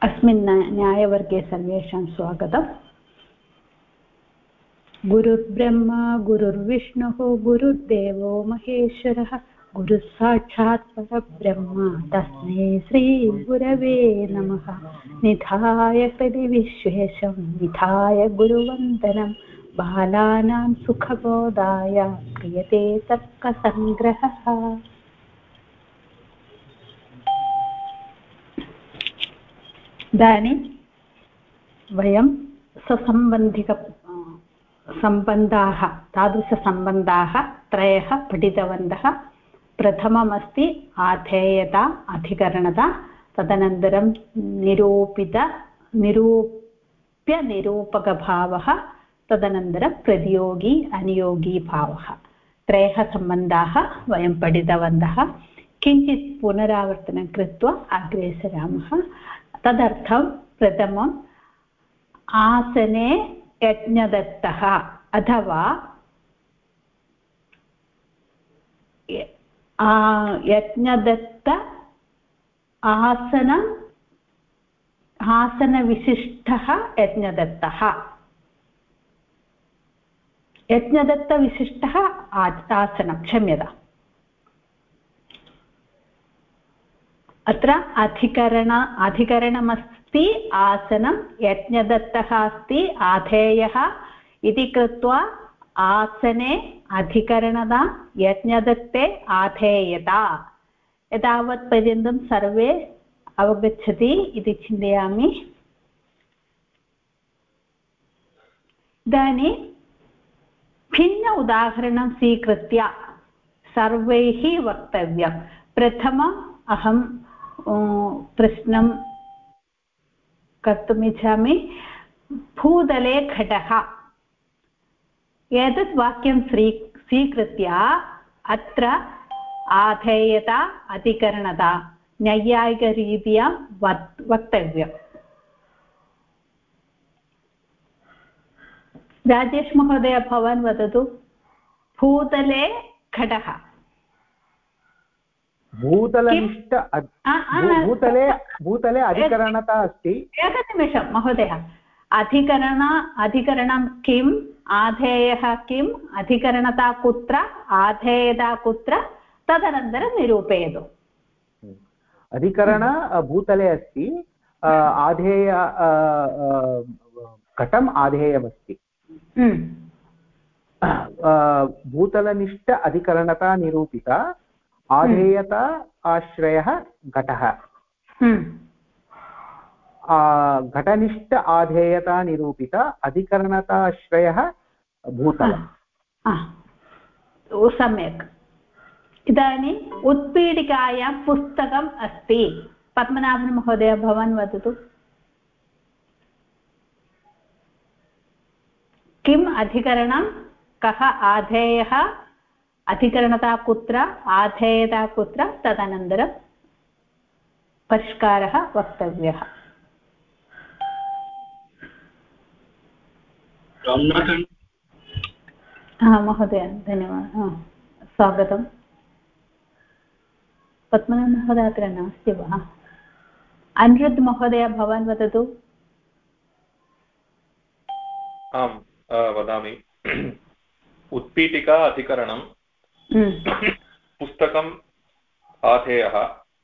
अस्मिन् न्यायवर्गे सर्वेषां स्वागतम्। गुरुर्ब्रह्मा गुरुर्विष्णुः गुरुर्देवो महेश्वरः गुरुः साक्षात् परब्रह्म तस्मै श्रीगुरवे नमः। निधाय हृदि विश्वेशं विधाय गुरुवन्दनं बालानां सुखबोधाय क्रियते तर्कसङ्ग्रहः। इदानीं वयं सम्बन्धाः तादृशसम्बन्धाः त्रयः पठितवन्तः। प्रथममस्ति आधेयता अधिकरणता, तदनन्तरं निरूप्यनिरूपकभावः, तदनन्तरं प्रतियोगी अनियोगी भावः। त्रयः सम्बन्धाः वयं पठितवन्तः। किञ्चित् पुनरावर्तनं कृत्वा अग्रे सरामः। तदर्थं प्रथमम् आसने यज्ञदत्तः अथवा यज्ञदत्त आसनविशिष्टः यज्ञदत्तः। यज्ञदत्तविशिष्टः आसनं, क्षम्यता, अत्र अधिकरणमस्ति आसनं, यज्ञदत्तः अस्ति आधेयः इति कृत्वा आसने अधिकरणता, यज्ञदत्ते आधेयता। एतावत् पर्यन्तं सर्वे अवगच्छति इति चिन्तयामि। इदानीं भिन्न उदाहरणं स्वीकृत्य सर्वैः वक्तव्यं। प्रथमम् अहं प्रश्नं कर्तुमिच्छामि। भूतले घटः, एतत् वाक्यं स्वीकृत्य अत्र आधेयता अधिकरणता नैयायिकरीत्या वक्तव्यम्। राजेश महोदय, भवान् वदतु। भूतले घटः, भूतले अधिकरणता अस्ति। एकनिमिषं महोदय, अधिकरणं किम्, आधेयः किम्, अधिकरणता कुत्र, आधेयता कुत्र, तदनन्तरं निरूपयतु। अधिकरण भूतले अस्ति, आधेय घटम् आधेयमस्ति। भूतलनिष्ठ अधिकरणता निरूपिता, आधेयता आश्रयः घटः। घटनिष्ठ आधेयता निरूपिता, अधिकरणताश्रयः भूतलम्। सम्यक्। इदानीम् उत्पीठिकायां पुस्तकम् अस्ति। पद्मनाभन महोदय, भवान् वदतु। किम् अधिकरणं, कः आधेयः, अधिकरणता कुत्र, आधेयता कुत्र, तदनन्तरं परिष्कारः वक्तव्यः। महोदय धन्यवादः, स्वागतम्। पद्मनाभ महोदय अत्र नास्ति वा? अनिरुद्ध महोदय, भवान् वदतु। आम्, वदामि। उत्पीठिका अधिकरणं, पुस्तकम् आधेयः,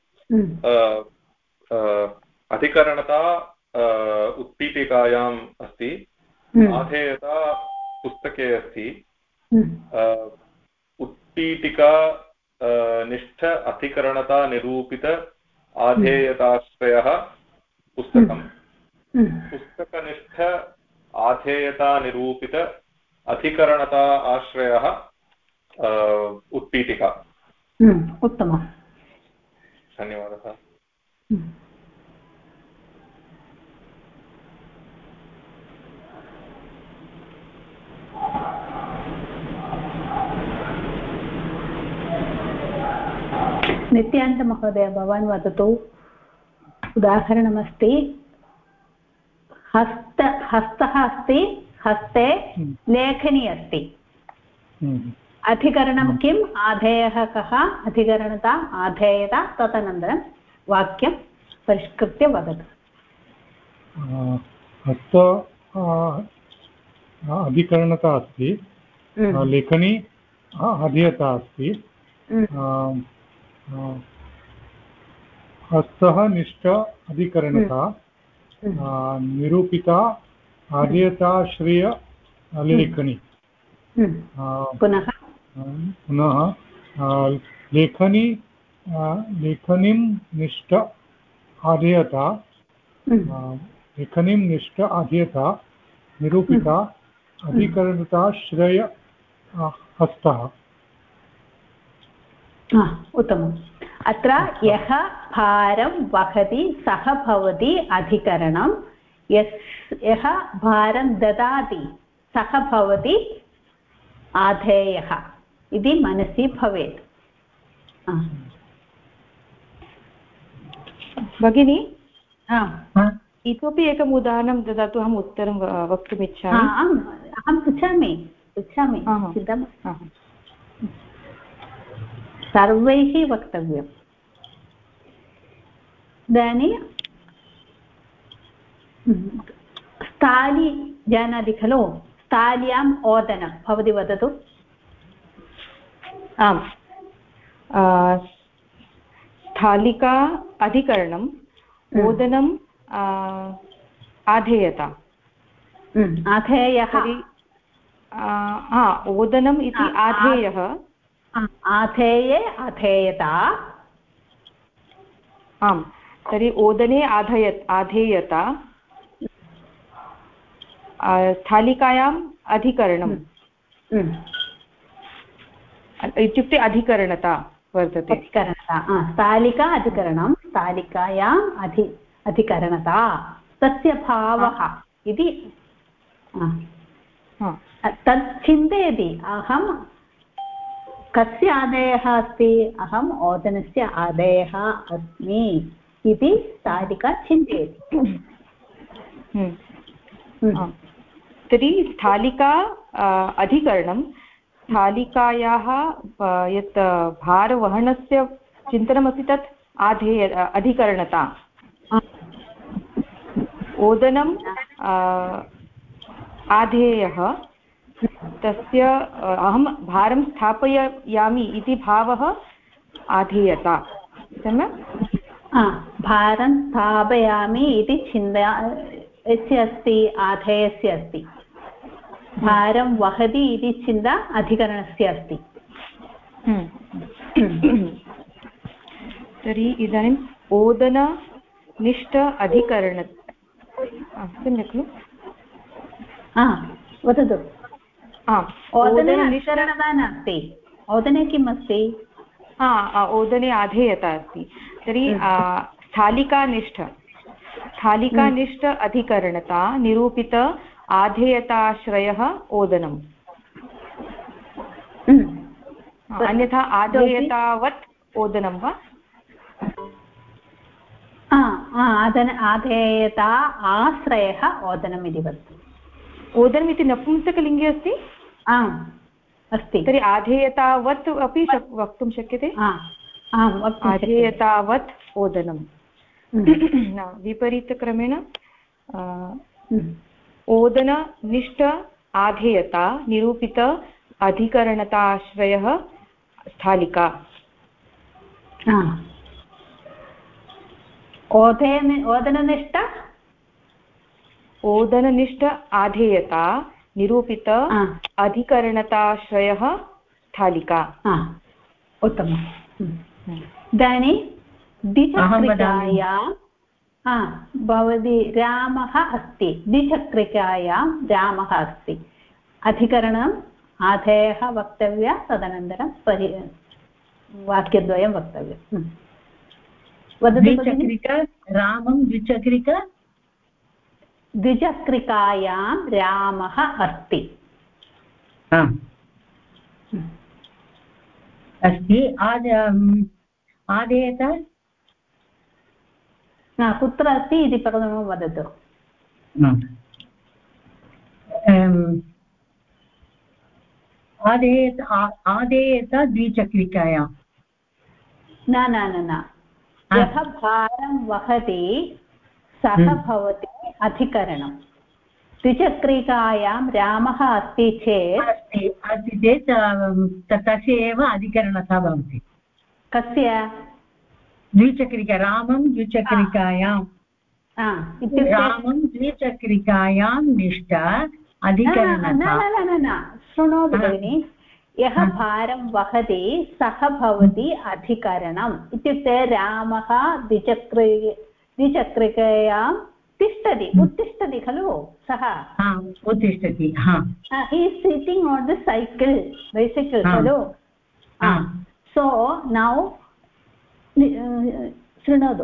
अधिकरणता उत्पीठिकायाम् अस्ति, आधेयता पुस्तके अस्ति, उत्पीठिका निष्ठ अधिकरणता निरूपित आधेयताश्रयः पुस्तकम्, पुस्तकनिष्ठ आधेयता निरूपित अधिकरणता आश्रयः उत्पीठिका। उत्तमम्, धन्यवादः। नित्यानन्द महोदय, भवान् वदतु। उदाहरणमस्ति, हस्तः अस्ति, हस्ते लेखनी अस्ति। अधिकरणं किम्, आधेयः कः, अधिकरणता आधेयता, तदनन्तरं वाक्यं परिष्कृत्य वदतु। हस्त अधिकरणता अस्ति, लेखनी अधीयता अस्ति, हस्तः निष्ठ अधिकरणता, निरूपिता आधेयताश्रय लेखनी, पुनः लेखनी लेखनीं निष्ठ आधेयता, लेखनीं निष्ठ आधेयता, निरूपिता अधिकरणताश्रय हस्तः। उत्तमम्। अत्र यः भारं वहति सः भवति अधिकरणं, यः भारं ददाति सः भवति आधेयः इति मनसि भवेत्। भगिनी, इतोपि एकम् उदाहरणं ददातु, अहम् उत्तरं वक्तुम् इच्छामि। अहं पृच्छामि चिन्ता सर्वैः वक्तव्यम्। इदानीं स्थाली जानाति खलु, स्थाल्याम् ओदनं भवती वदतु। आम्, स्थालिका अधिकरणम्, ओदनम् आधेयता। आधेयः, ओदनम् इति आधेयः, आधेये आधेयता। आम्, तर्हि ओदने आधेयता, स्थालिकायाम् अधिकरणम् इत्युक्ते अधिकरणता वर्तते। स्थालिका अधिकरणं, स्थालिकायाम् अधिकरणता, तस्य भावः इति तत् चिन्तयति। अहं कस्य आदेयः अस्ति, अहम् ओदनस्य आदेयः अस्मि इति स्थालिका चिन्तयति। तर्हि स्थालिका अधिकरणं, स्थालिकायाः यत् भारवहनस्य चिन्तनमस्ति तत् अधिकरणता। ओदनम् आधेयः, तस्य अहं भारं स्थापयामि इति भावः आधेयता। सम्यक्? भारं स्थापयामि इति चिन्ता यस्य अस्ति, आधेयस्य अस्ति। भारं वहति इति चिन्ता अधिकरणस्य अस्ति। तर्हि इदानीम् ओदननिष्ठ अधिकरण, सम्यक् खलु? वदतु। ओदने निष्करणता नास्ति, ओदने किम् अस्ति? ओदने आधेयता अस्ति। तर्हि स्थालिकानिष्ठ अधिकरणता, निरूपित आधेयताश्रयः ओदनम्। अन्यथा आधेयतावत् ओदनं वा? आधेयता आश्रयः ओदनम् इति वदति। ओदनम् इति नपुंसकलिङ्गे अस्ति? आम् अस्ति। तर्हि आधेयतावत् अपि वक्तुं शक्यते। आधेयतावत् ओदनं। विपरीतक्रमेण ओदननिष्ठ आधेयता, निरूपित अधिकरणताश्रयः स्थालिका। ओदननिष्ठ आधेयता, निरूपित अधिकरणताश्रयः स्थालिका। उत्तमम्। इदानीं द्विचक्रिकायां भवती रामः अस्ति, द्विचक्रिकायां रामः अस्ति। अधिकरणम् आधेयः वक्तव्य, तदनन्तरं वाक्यद्वयं वक्तव्यं। द्विचक्रिका रामं द्विचक्रिकायां रामः अस्ति। अस्ति। आधेयता कुत्र अस्ति इति प्रथमं वदतु। आधेयता द्विचक्रिकायां न, यः भारं वहति सः भवति अधिकरणं द्विचक्रिकायां रामः अस्ति चेत् तस्य एव अधिकरणता भवति कस्य द्विचक्रिका रामं द्विचक्रिकायां रामं द्विचक्रिकायां निष्ठ अधिकरणता न शृणोतु भगिनि यः भारं वहति सः भवति अधिकरणम् इत्युक्ते रामः द्विचक्रिकायां तिष्ठति उत्तिष्ठति खलु सः उत्तिष्ठति he is sitting on the bicycle खलु so now शृणोतु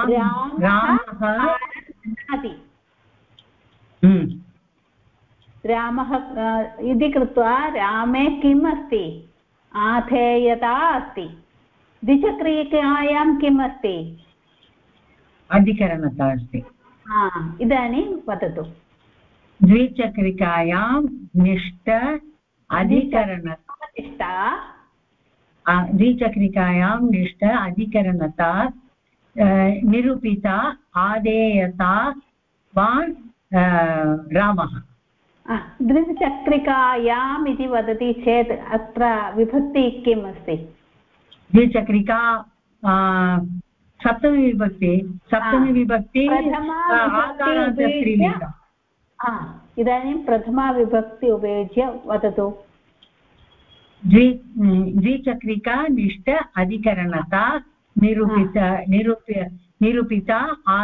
रामः इति कृत्वा रामे किम् अस्ति आधेयता अस्ति द्विचक्रिकायां किम् अस्ति अधिकरणता अस्ति इदानीं वदतु द्विचक्रिकायां निष्ठ अधिकरणता द्विचक्रिकायां निष्ठ अधिकरणता निरूपिता आदेयता वान् रामः द्विचक्रिकायाम् इति वदति चेत् अत्र विभक्ति किम् अस्ति द्विचक्रिका सप्तमी विभक्ति इदानीं प्रथमा विभक्ति उपयुज्य वदतु द्विचक्रिका निष्ठ अधिकरणता निरूपिता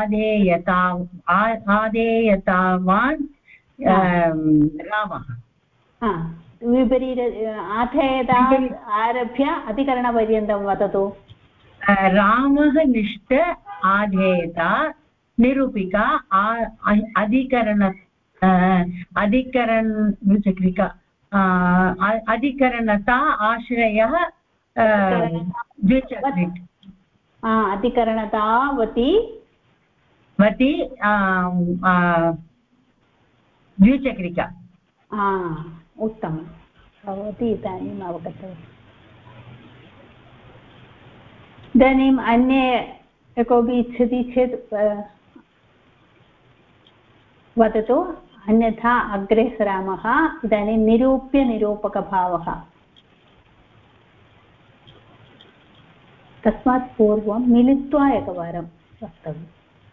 आदेयतावान् रामः विपरीत आधेयता आरभ्य अधिकरणपर्यन्तं वदतु रामः निष्ठ आधेयता निरूपिका द्विचक्रिका अधिकरणता आश्रयः द्विचक्रिका अधिकरणतावती द्विचक्रिका उत्तमं भवती इदानीम् अवगतवती इदानीम् अन्ये कोऽपि इच्छति चेत् वदतु अन्यथा अग्रे सरामः इदानीं निरूप्यनिरूपकभावः तस्मात् पूर्वं मिलित्वा एकवारं वक्तव्यम्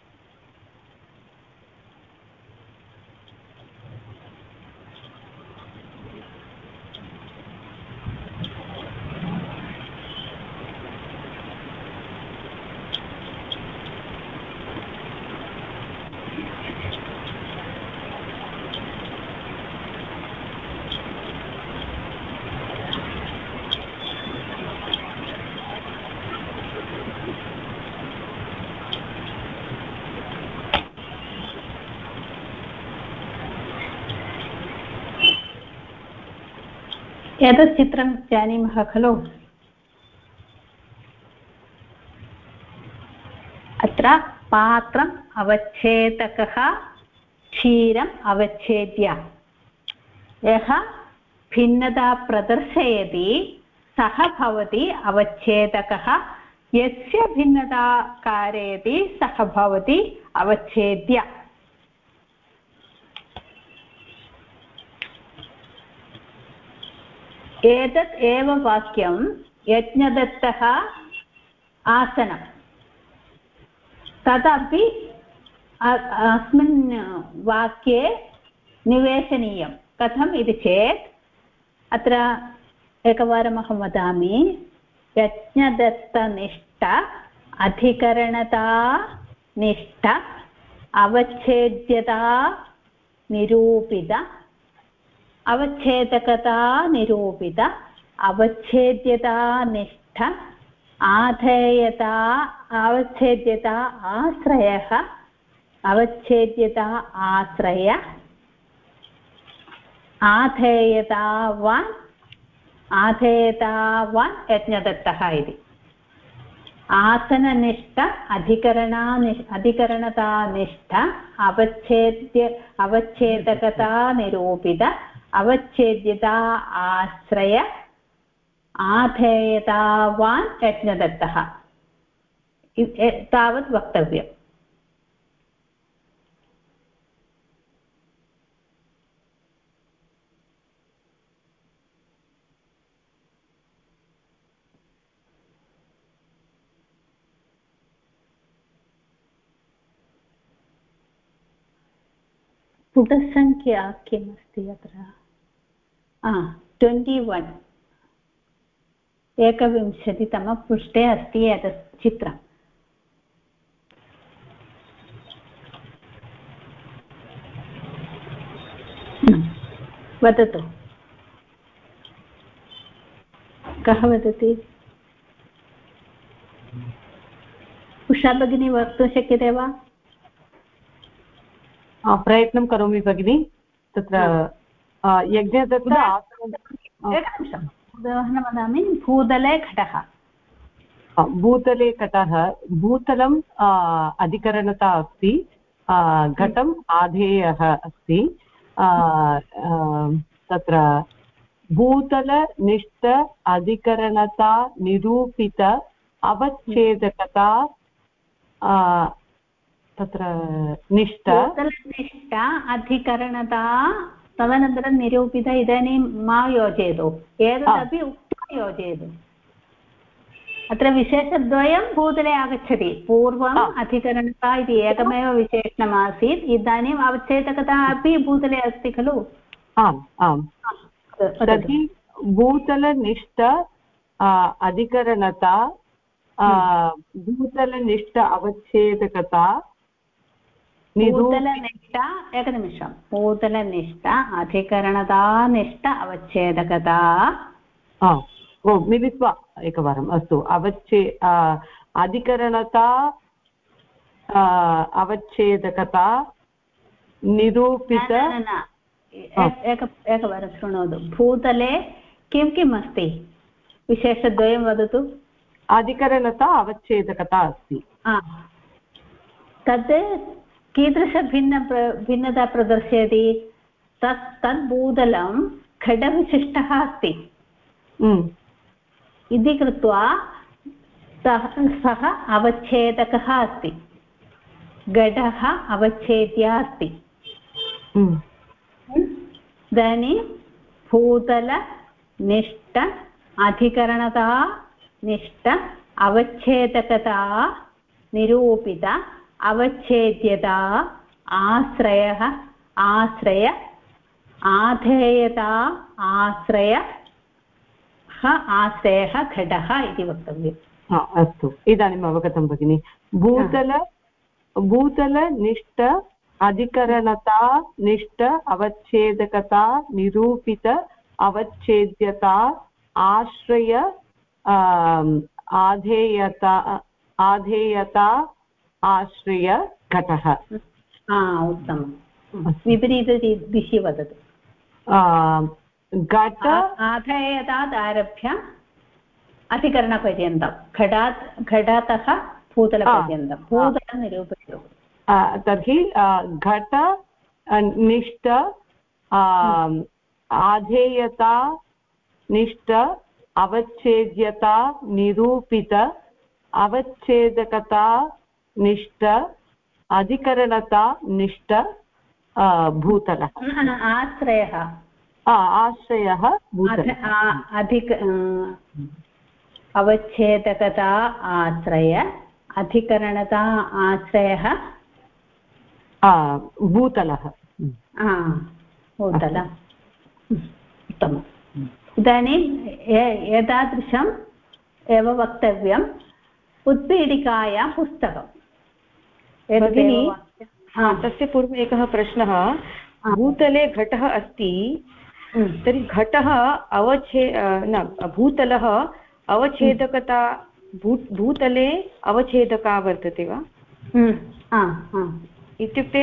एतत् चित्रं जानीमः खलु अत्र पात्रम् अवच्छेदकः क्षीरम् अवच्छेद्य यः भिन्नता प्रदर्शयति सः भवति अवच्छेदकः यस्य भिन्नता कारयति सः भवति अवच्छेद्य एतत् एव वाक्यं यज्ञदत्तः आसनं तदपि अस्मिन् वाक्ये निवेशनीयं कथम् इति चेत् अत्र एकवारमहं वदामि यज्ञदत्तनिष्ठ अधिकरणता निष्ठ अवच्छेद्यता निरूपित अवच्छेदकता निरूपित अवच्छेद्यता निष्ठ आधेयता अवच्छेद्यता आश्रयः अवच्छेद्यता आश्रय आधेयतावान् यज्ञदत्तः इति आसननिष्ठ अधिकरणता निष्ठ अवच्छेदकता निरूपित अवच्छेद्यता आश्रय आधेयतावान् यज्ञदत्तः तावत् वक्तव्यम् पुटसङ्ख्या किमस्ति अत्र 21 21तमपृष्ठे अस्ति एतत् चित्रम् वदतु कः वदति उषा भगिनी वक्तुं शक्यते वा प्रयत्नं करोमि भगिनि तत्र यज्ञदत्त एकनिमिषम् उदाहरणं वदामि भूतले घटः भूतले घटः भूतलम् अधिकरणता अस्ति घटम् आधेयः अस्ति तत्र भूतलनिष्ठ अधिकरणता निरूपित अवच्छेदकता तत्र निष्ठ अधिकरणता तदनन्तरं निरूपित इदानीं मा योजयतु एतदपि उक्त्वा योजयतु अत्र विशेषद्वयं भूतले आगच्छति पूर्वम् अधिकरणता इति एकमेव विशेषणमासीत् इदानीम् अवच्छेदकता अपि भूतले अस्ति खलु आम् आम् तर्हि भूतलनिष्ठ अधिकरणता भूतलनिष्ठ अवच्छेदकता भूतलनिष्ठ एकनिमिषं भूतलनिष्ठ अधिकरणता निष्ठ अवच्छेदकता मिलित्वा एकवारम् अस्तु अधिकरणता अवच्छेदकता निरूपित एकवारं शृणोतु भूतले किं किम् अस्ति विशेषद्वयं वदतु अधिकरणता अवच्छेदकता अस्ति तद् भिन्नता प्रदर्शयति तद् भूतलं घटविशिष्टः अस्ति इति कृत्वा सः अवच्छेदकः अस्ति घटः अवच्छेद्य अस्ति इदानीं भूतलनिष्ठ अधिकरणता निष्ठ अवच्छेदकता निरूपित अवच्छेद्यता आश्रयः आश्रय आधेयता आश्रयः घटः इति वक्तव्यम् अस्तु इदानीम् अवगतं भगिनि भूतलनिष्ठ अधिकरणता निष्ठ अवच्छेदकता निरूपित अवच्छेद्यता आश्रय आधेयता आश्रय घटः उत्तमं विपरीतदिशि वदतु घट आधेयतात् आरभ्य अधिकरणपर्यन्तं घटातः भूतलपर्यन्तं भूतलं निरूपयतु तर्हि घट निष्ठ आधेयता निष्ठ अवच्छेद्यता निरूपित अवच्छेदकता निष्ठ अधिकरणता निष्ठ भूतलः आश्रयः अवच्छेदकता आश्रय अधिकरणता आश्रयः भूतलः भूतलम् उत्तमम् इदानीं एतादृशम् एव वक्तव्यम् उत्पीठिकायां पुस्तकम् भगिनी तस्य पूर्वम् एकः प्रश्नः भूतले घटः अस्ति तर्हि घटः भूतलः अवच्छेदकता भूतले अवच्छेदका वर्तते वा इत्युक्ते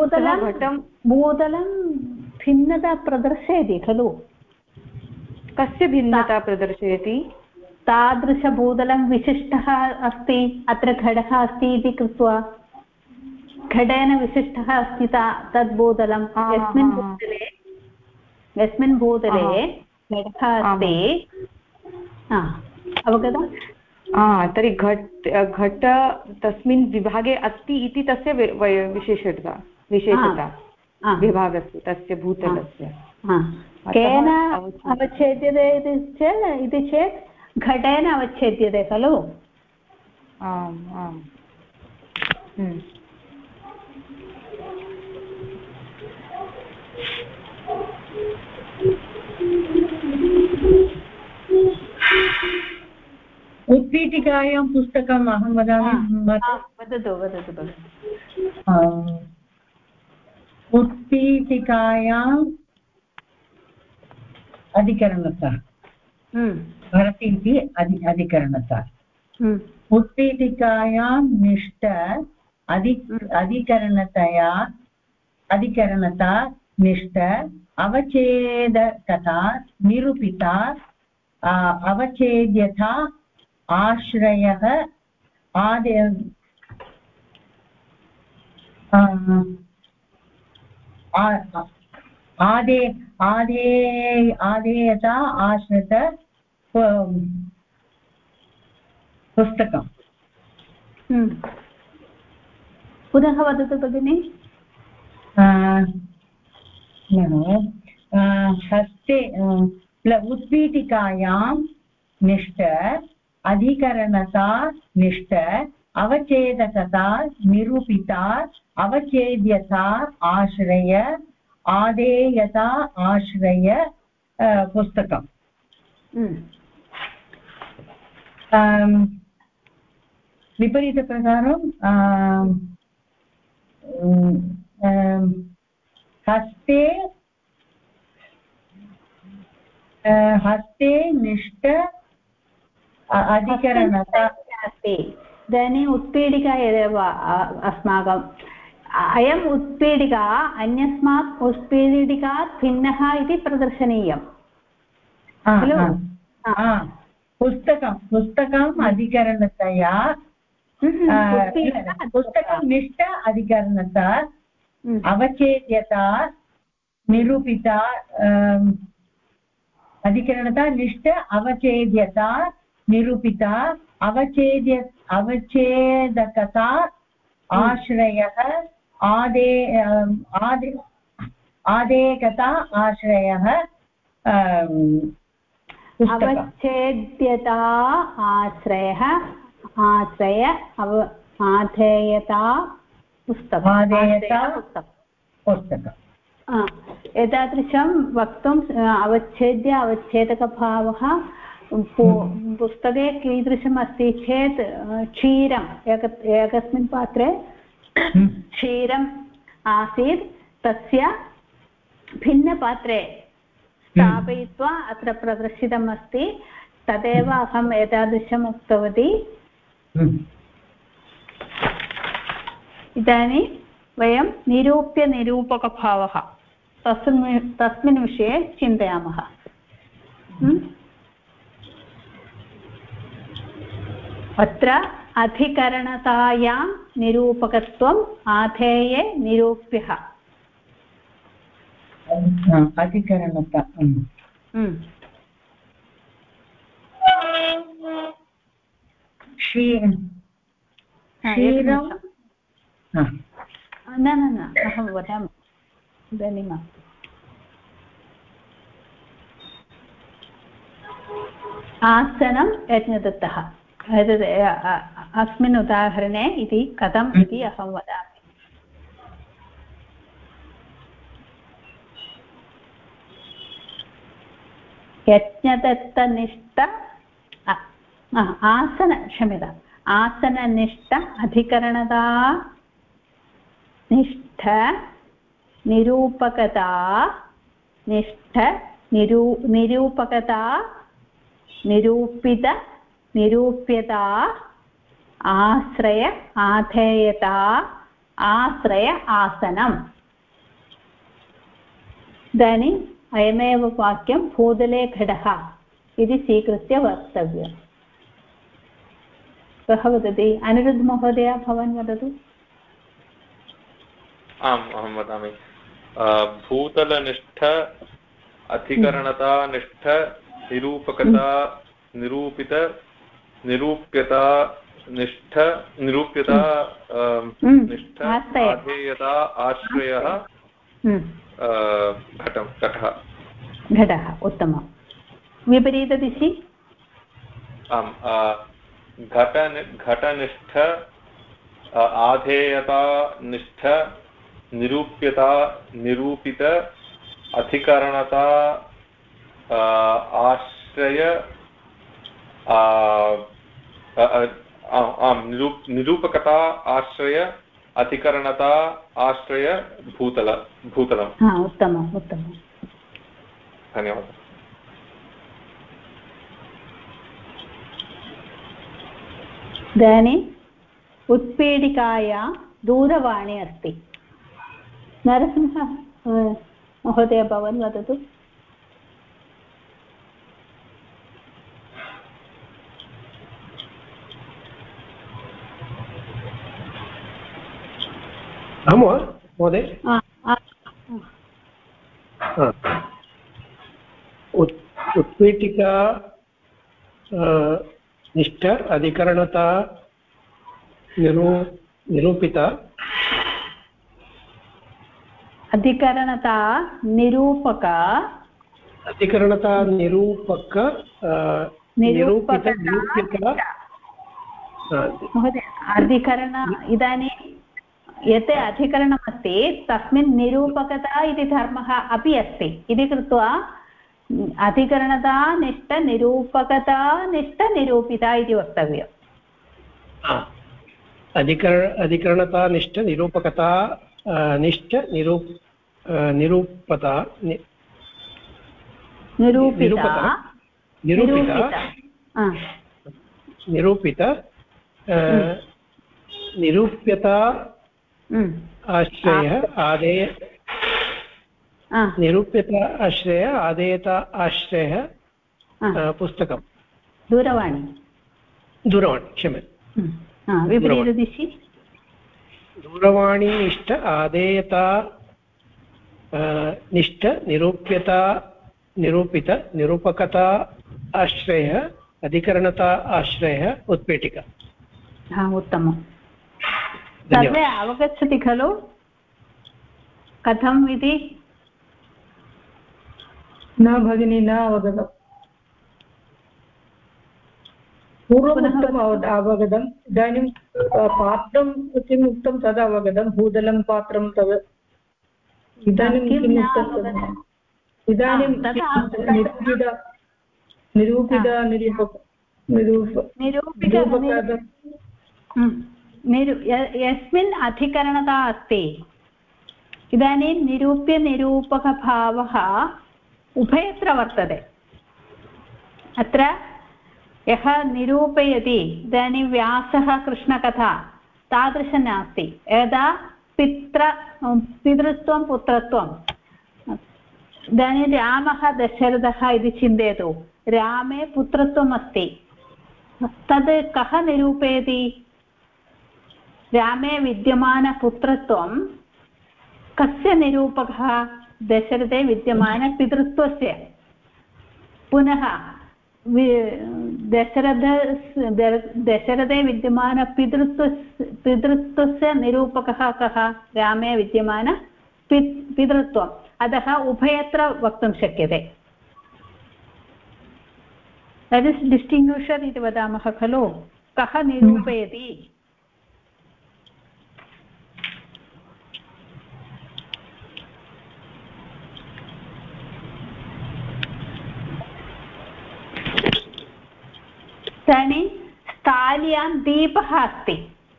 भूतलं भिन्नता प्रदर्शयति खलु कस्य भिन्नता प्रदर्शयति तादृशभूतलं विशिष्टः अस्ति अत्र घटः अस्ति इति कृत्वा घटेन विशिष्टः अस्ति तद्भूतलं यस्मिन् भूतले घटः अस्ति अवगतम् तर्हि घट तस्मिन् विभागे अस्ति इति तस्य विशेषता विभागस्य तस्य भूतलस्य केन अवच्छेद्यते इति चेत् घटेन अवच्छेद्यते खलु आम् आम् उत्पीठिकायां पुस्तकम् अहं वदामि वदतु वदतु भगिनि। उत्पीठिकायाम् अधिकरणतः भरति इति अधिकरणतः उत्पीठिकायां निष्ठ अधिकरणता निष्ठ अवच्छेदकता निरूपिता अवच्छेद्यता आश्रयः आदेयता आश्रित पुस्तकम्। पुनः वदतु भगिनि। हस्ते उत्पीठिकायां निष्ठ अधिकरणता निष्ठ अवच्छेदकता निरूपिता अवच्छेद्यता आश्रय आदेयता आश्रय पुस्तकम्। विपरीतप्रकारं हस्ते निष्ठ अधिकरणता अस्ति। इदानीम् उत्पीठिका एव अस्माकम् अयम् उत्पीठिका अन्यस्मात् उत्पीठिकात् भिन्नः इति प्रदर्शनीयं खलु। पुस्तकम् अधिकरणतया पुस्तकं निष्ठ अधिकरणता अवच्छेद्यता निरूपिता अधिकरणता निष्ठ अवच्छेद्यता निरूपिता अवच्छेदकता आश्रयः आदेकता आश्रयः अवच्छेद्यता आश्रयः आश्रय आधेयता पुस्तकम् एतादृशं वक्तुम् अवच्छेद्य अवच्छेदकभावः पुस्तके कीदृशम् अस्ति चेत् क्षीरम् एकस्मिन् पात्रे क्षीरम् आसीत् तस्य भिन्नपात्रे स्थापयित्वा अत्र प्रदर्शितम् अस्ति तदेव अहम् एतादृशम् उक्तवती। इदानीं वयं निरूप्य निरूपकभावः तस्मिन् विषये चिन्तयामः। अत्र अधिकरणतायां निरूपकत्वम् आधेये निरूप्यः अधिकरणता क्षीरं न अहं वदामि इदानीम् आसनं यज्ञदत्तः एतद् अस्मिन् उदाहरणे इति कथम् इति अहं वदामि। यज्ञदत्तनिष्ठ आसननिष्ठ अधिकरणता निष्ठ निरूपकता निष्ठ निरूपकता निरूपित निरूप्यता आश्रय आधेयता आश्रय आसनम्। इदानीम् अयमेव वाक्यं भूतले घटः इति स्वीकृत्य वक्तव्यम्। कः वदति? अनिरुद्ध महोदय भवान् वदतु। आम् अहं वदामि। भूतलनिष्ठ अधिकरणता निष्ठ निरूपकता निरूपित निरूप्यता निष्ठ निरूप्यता निष्ठ आधेयता आश्रयः घटः। उत्तमं। विपरीतदिशि? आम् घटनिष्ठ आधेयता निष्ठ निरूप्यता निरूपित अधिकरणता आश्रय आम् निरूपकता आश्रय अधिकरणता आश्रय भूतलम् उत्तमम् उत्तमम् धन्यवादः इदानीम् उत्पीठिकायां दूरवाणी अस्ति नरसिंह महोदय भवान् वदतु अहं महोदय उत्पीठिका निष्ठ अधिकरणता निरूपिता अधिकरणता निरूपक निरूपिता महोदय अधिकरण इदानीं यत् अधिकरणमस्ति तस्मिन् निरूपकता इति धर्मः अपि अस्ति इति कृत्वा अधिकरणता निष्ठ निरूपकता निष्ठ निरूपिता इति वक्तव्यम् अधिकरणता निष्ठ निरूपकता निष्ठ निरूपिता निरूप्यता आश्रयः आदेय निरूप्यता आश्रय आदेयता आश्रयः पुस्तकं दूरवाणी क्षम्यतां विपरीतदिशि दूरवाणी निष्ठ आदेयता निष्ठ निरूप्यता निरूपित निरूपकता आश्रयः अधिकरणता आश्रयः उत्पीठिका उत्तमं सर्वे अवगच्छति खलु कथम् इति न भगिनी न अवगतम् पूर्वमुक्तम् अवगतम् इदानीं पात्रं किम् उक्तं तद् अवगतं भूतलं पात्रं तद् इदानीं किम् उक्तं इदानीं यस्मिन् अधिकरणता अस्ति इदानीं निरूप्य निरूपकभावः उभयत्र वर्तते अत्र यः निरूपयति इदानीं व्यासः कृष्णकथा तादृशं नास्ति यदा पितृत्वं पुत्रत्वं इदानीं रामः दशरथः इति चिन्तयतु रामे पुत्रत्वम् अस्ति तद् कः निरूपयति रामे विद्यमानपुत्रत्वं कस्य निरूपकः दशरथे विद्यमानपितृत्वस्य पुनः दशरथे विद्यमानपितृत्वस्य निरूपकः कः रामे विद्यमान पितृत्वम् अतः उभयत्र वक्तुं शक्यते दट् इस् डिस्टिङ्ग्विशर् इति वदामः खलु कः निरूपयति इदानीं स्थाल्यां दीपः अस्ति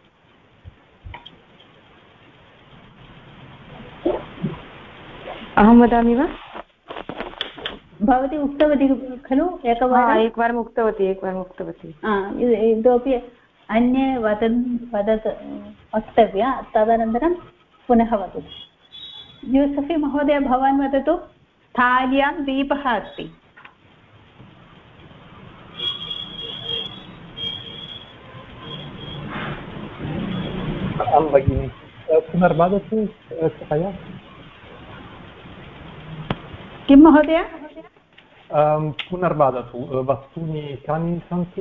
अहं वदामि वा भवती उक्तवती खलु एकवारम् उक्तवती इतोपि अन्ये वक्तव्य तदनन्तरं पुनः वदतु यूसफी महोदय भवान् वदतु स्थाल्यां दीपः अस्ति भगिनि पुनर्वदतु कृपया किं महोदय पुनर्वदतु वस्तूनि कानि सन्ति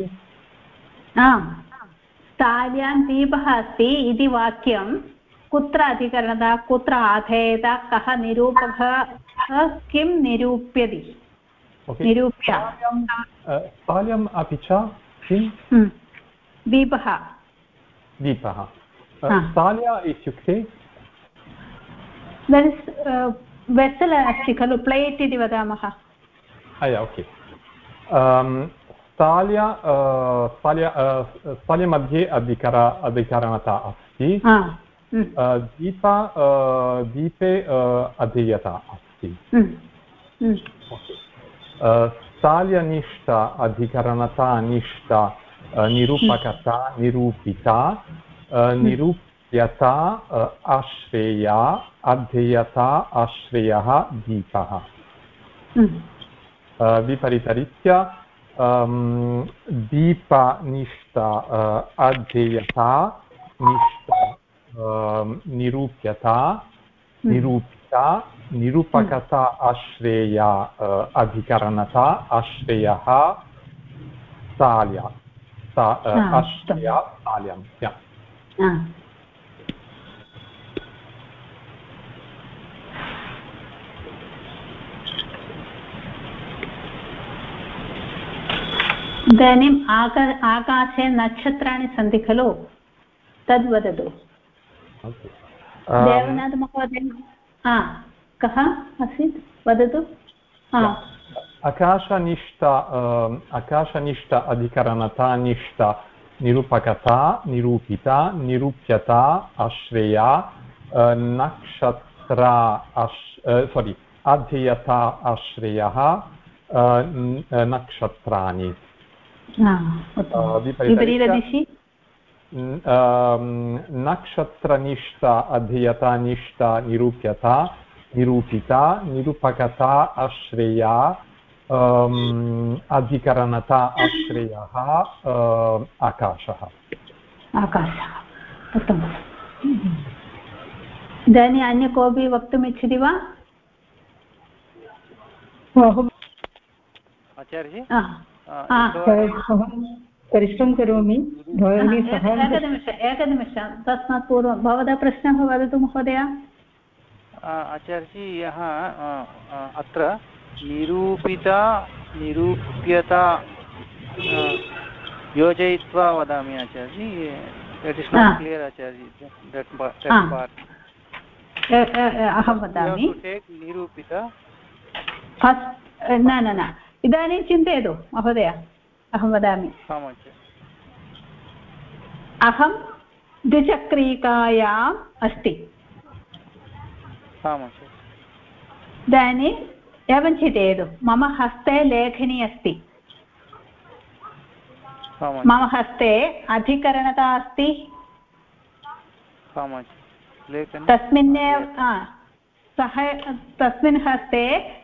स्थाल्यां दीपः अस्ति इति वाक्यं कुत्र अधिकरणता कुत्र आधेयता कः निरूपकः किं निरूप्यति निरूप्य स्थाल्याम् अपि च किं दीपः स्थाल्या इत्युक्ते वेसल् अस्ति खलु प्लेट् इति वदामः ओके स्थाल्यमध्ये अधिकरणता अस्ति दीपे अधीयता अस्ति स्थाल्यनिष्ठ अधिकरणता निष्ठ निरूपकता निरूपिता निरूप्यता आश्रेया अध्येयता आश्रयः दीपः विपरीतरीत्या दीपनिष्ठ अध्येयता निष्ठ निरूप्यता निरूपिता निरूपकता आश्रेया अधिकरणता आश्रयः स्थाल्या आश्रया स्थाल्यं इदानीम् आकाशे नक्षत्राणि सन्ति खलु तद् वदतु देवनाथमहोदय कः आसीत् वदतु आकाशनिष्ठ अधिकरणता निष्ठ निरूपकता निरूपिता निरूप्यता आश्रया नक्षत्रा अध्येयता आश्रयः नक्षत्राणि विपरीतदिशि नक्षत्रनिष्ठ अध्येयता निष्ठ निरूप्यता निरूपिता निरूपकता आश्रया अधिकरणता आश्रयः आकाशः उत्तमम् इदानीम् अन्य कोऽपि वक्तुम् इच्छति वा आचार्य परिश्रमं करोमि एकनिमिषं तस्मात् पूर्वं भवतः प्रश्नः वदतु महोदय आचार्यजी यः अत्र निरूपिता निरूप्यता योजयित्वा वदामि आचार्यजी that is not clear आचार्यजी that part अहं वदामि निरूपिता न इदानीं चिन्तयतु महोदय अहं वदामि अहं द्विचक्रिकायाम् अस्ति इदानीम् एवं चिन्तयतु मम हस्ते लेखनी अस्ति मम हस्ते अधिकरणता अस्ति तस्मिन्नेव तस्मिन् हस्ते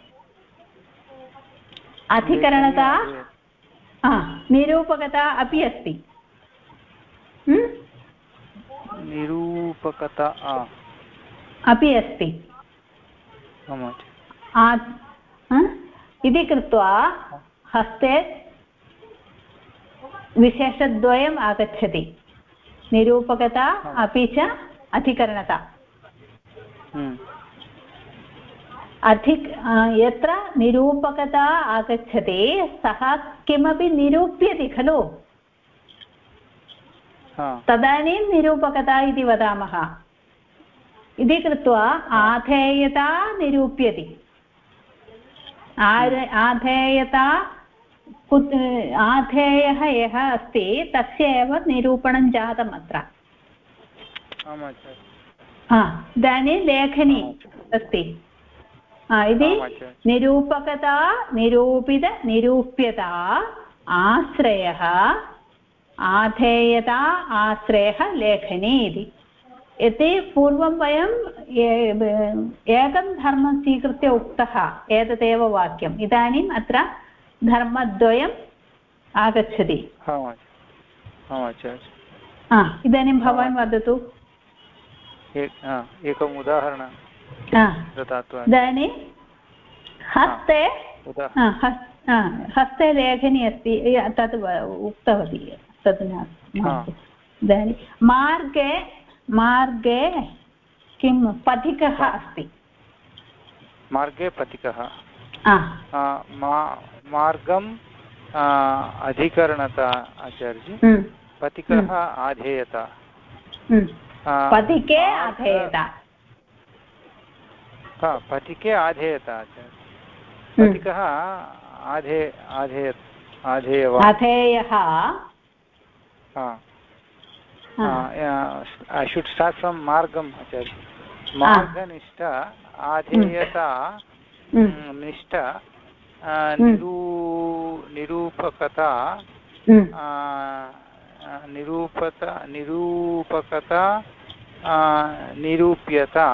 अधिकरणता निरूपकता अपि अस्ति निरूपकता अपि अस्ति इति कृत्वा हस्ते विशेषद्वयम् आगच्छति निरूपकता अपि च अधिकरणता यत्र निरूपकता आगच्छति सः किमपि निरूप्यति खलु तदानीं निरूपकता इति वदामः इति कृत्वा आधेयता निरूप्यति आधेयता आधेयः यः अस्ति तस्य एव निरूपणं जातम् अत्र इदानीं लेखनी अस्ति इति निरूपकता निरूपित निरूप्यता आश्रयः आधेयता आश्रयः लेखनी इति पूर्वं वयं एकं धर्मं स्वीकृत्य उक्तः एतदेव वाक्यम् इदानीम् अत्र धर्मद्वयम् आगच्छति इदानीं भवान् वदतु एकम् उदाहरणं इदानीं हस्ते लेखनी अस्ति तद् उक्तवती तद् नास्ति इदानीं मार्गे किं पथिकः अस्ति मार्गे पथिकः मार्गम् अधिकरणता आचार्य पथिकः आधेयता पथिके आधेयता पथिके आधेयता आचार्य पथिकः आधेयवान् अधेयः I should start from margam acharya marganishta adheyata nishta nirupakata nirupakata nirupyata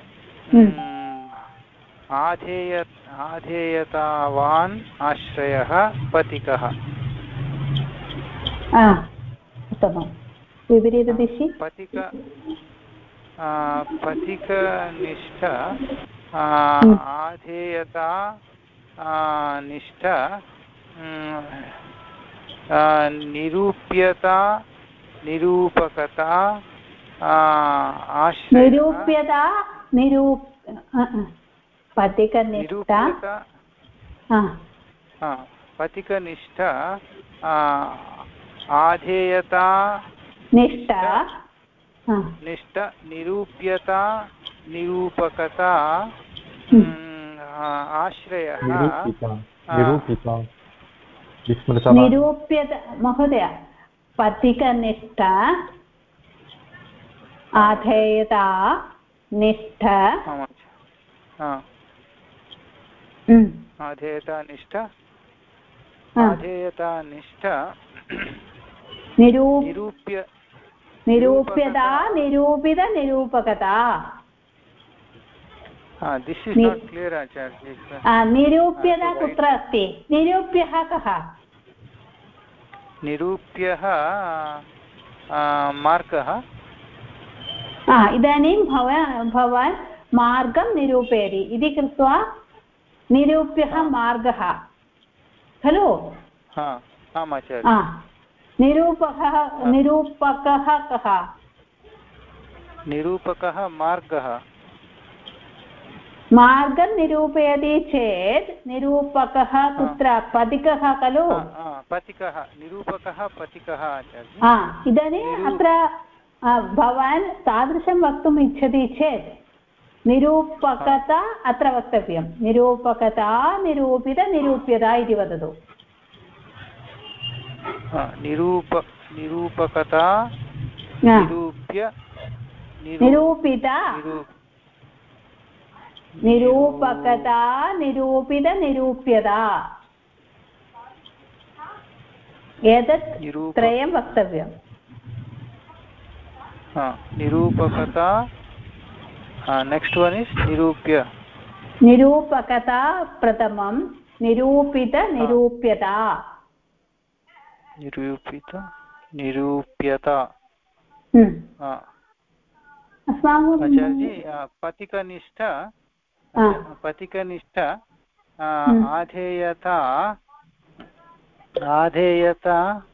आधेयतावान् आश्रयः पथिकः उत्तमं विपरीतदिशि पथिकनिष्ठ आधेयता निष्ठ निरूप्यता निरूपकता निरूप्यता पथिकनिष्ठा पथिकनिष्ठ आधेयता निष्ठा निष्ठ निरूप्यता निरूपकता आश्रयः निरूप्यता महोदय पथिकनिष्ठा आधेयता निष्ठ आधेयता निष्ठ आधेयता निष्ठ निरूप्यता निरूपित निरूपकता दिस् इस् नाट् क्लियर् आचार्य निरूप्यता कुत्र अस्ति निरूप्यः कः निरूप्यः मार्गः इदानीं भवान् मार्गं निरूपयति इति कृत्वा निरूप्यः मार्गः खलु आम् आचार्य निरूपकः कः निरूपकः मार्गः मार्गं निरूपयति चेत् निरूपकः कुत्र पथिकः खलु पथिकः निरूपकः पथिकः आचार्य इदानीम् अत्र भवान् तादृशं वक्तुम् इच्छति चेत् निरूपकता अत्र वक्तव्यं निरूपकता निरूपित निरूप्यता इति वदतु निरूपकता निरूप्य निरूपिता निरूपकता निरूपित निरूप्यता एतत् त्रयं वक्तव्यम् निरूपकता नेक्स्ट् वन् इस् निरूप्य निरूपकता प्रथमं निरूपित निरूप्यता निरूपित निरूप्यता आचार्यजी पथिकनिष्ठ पथिकनिष्ठ आधेयता आधेयता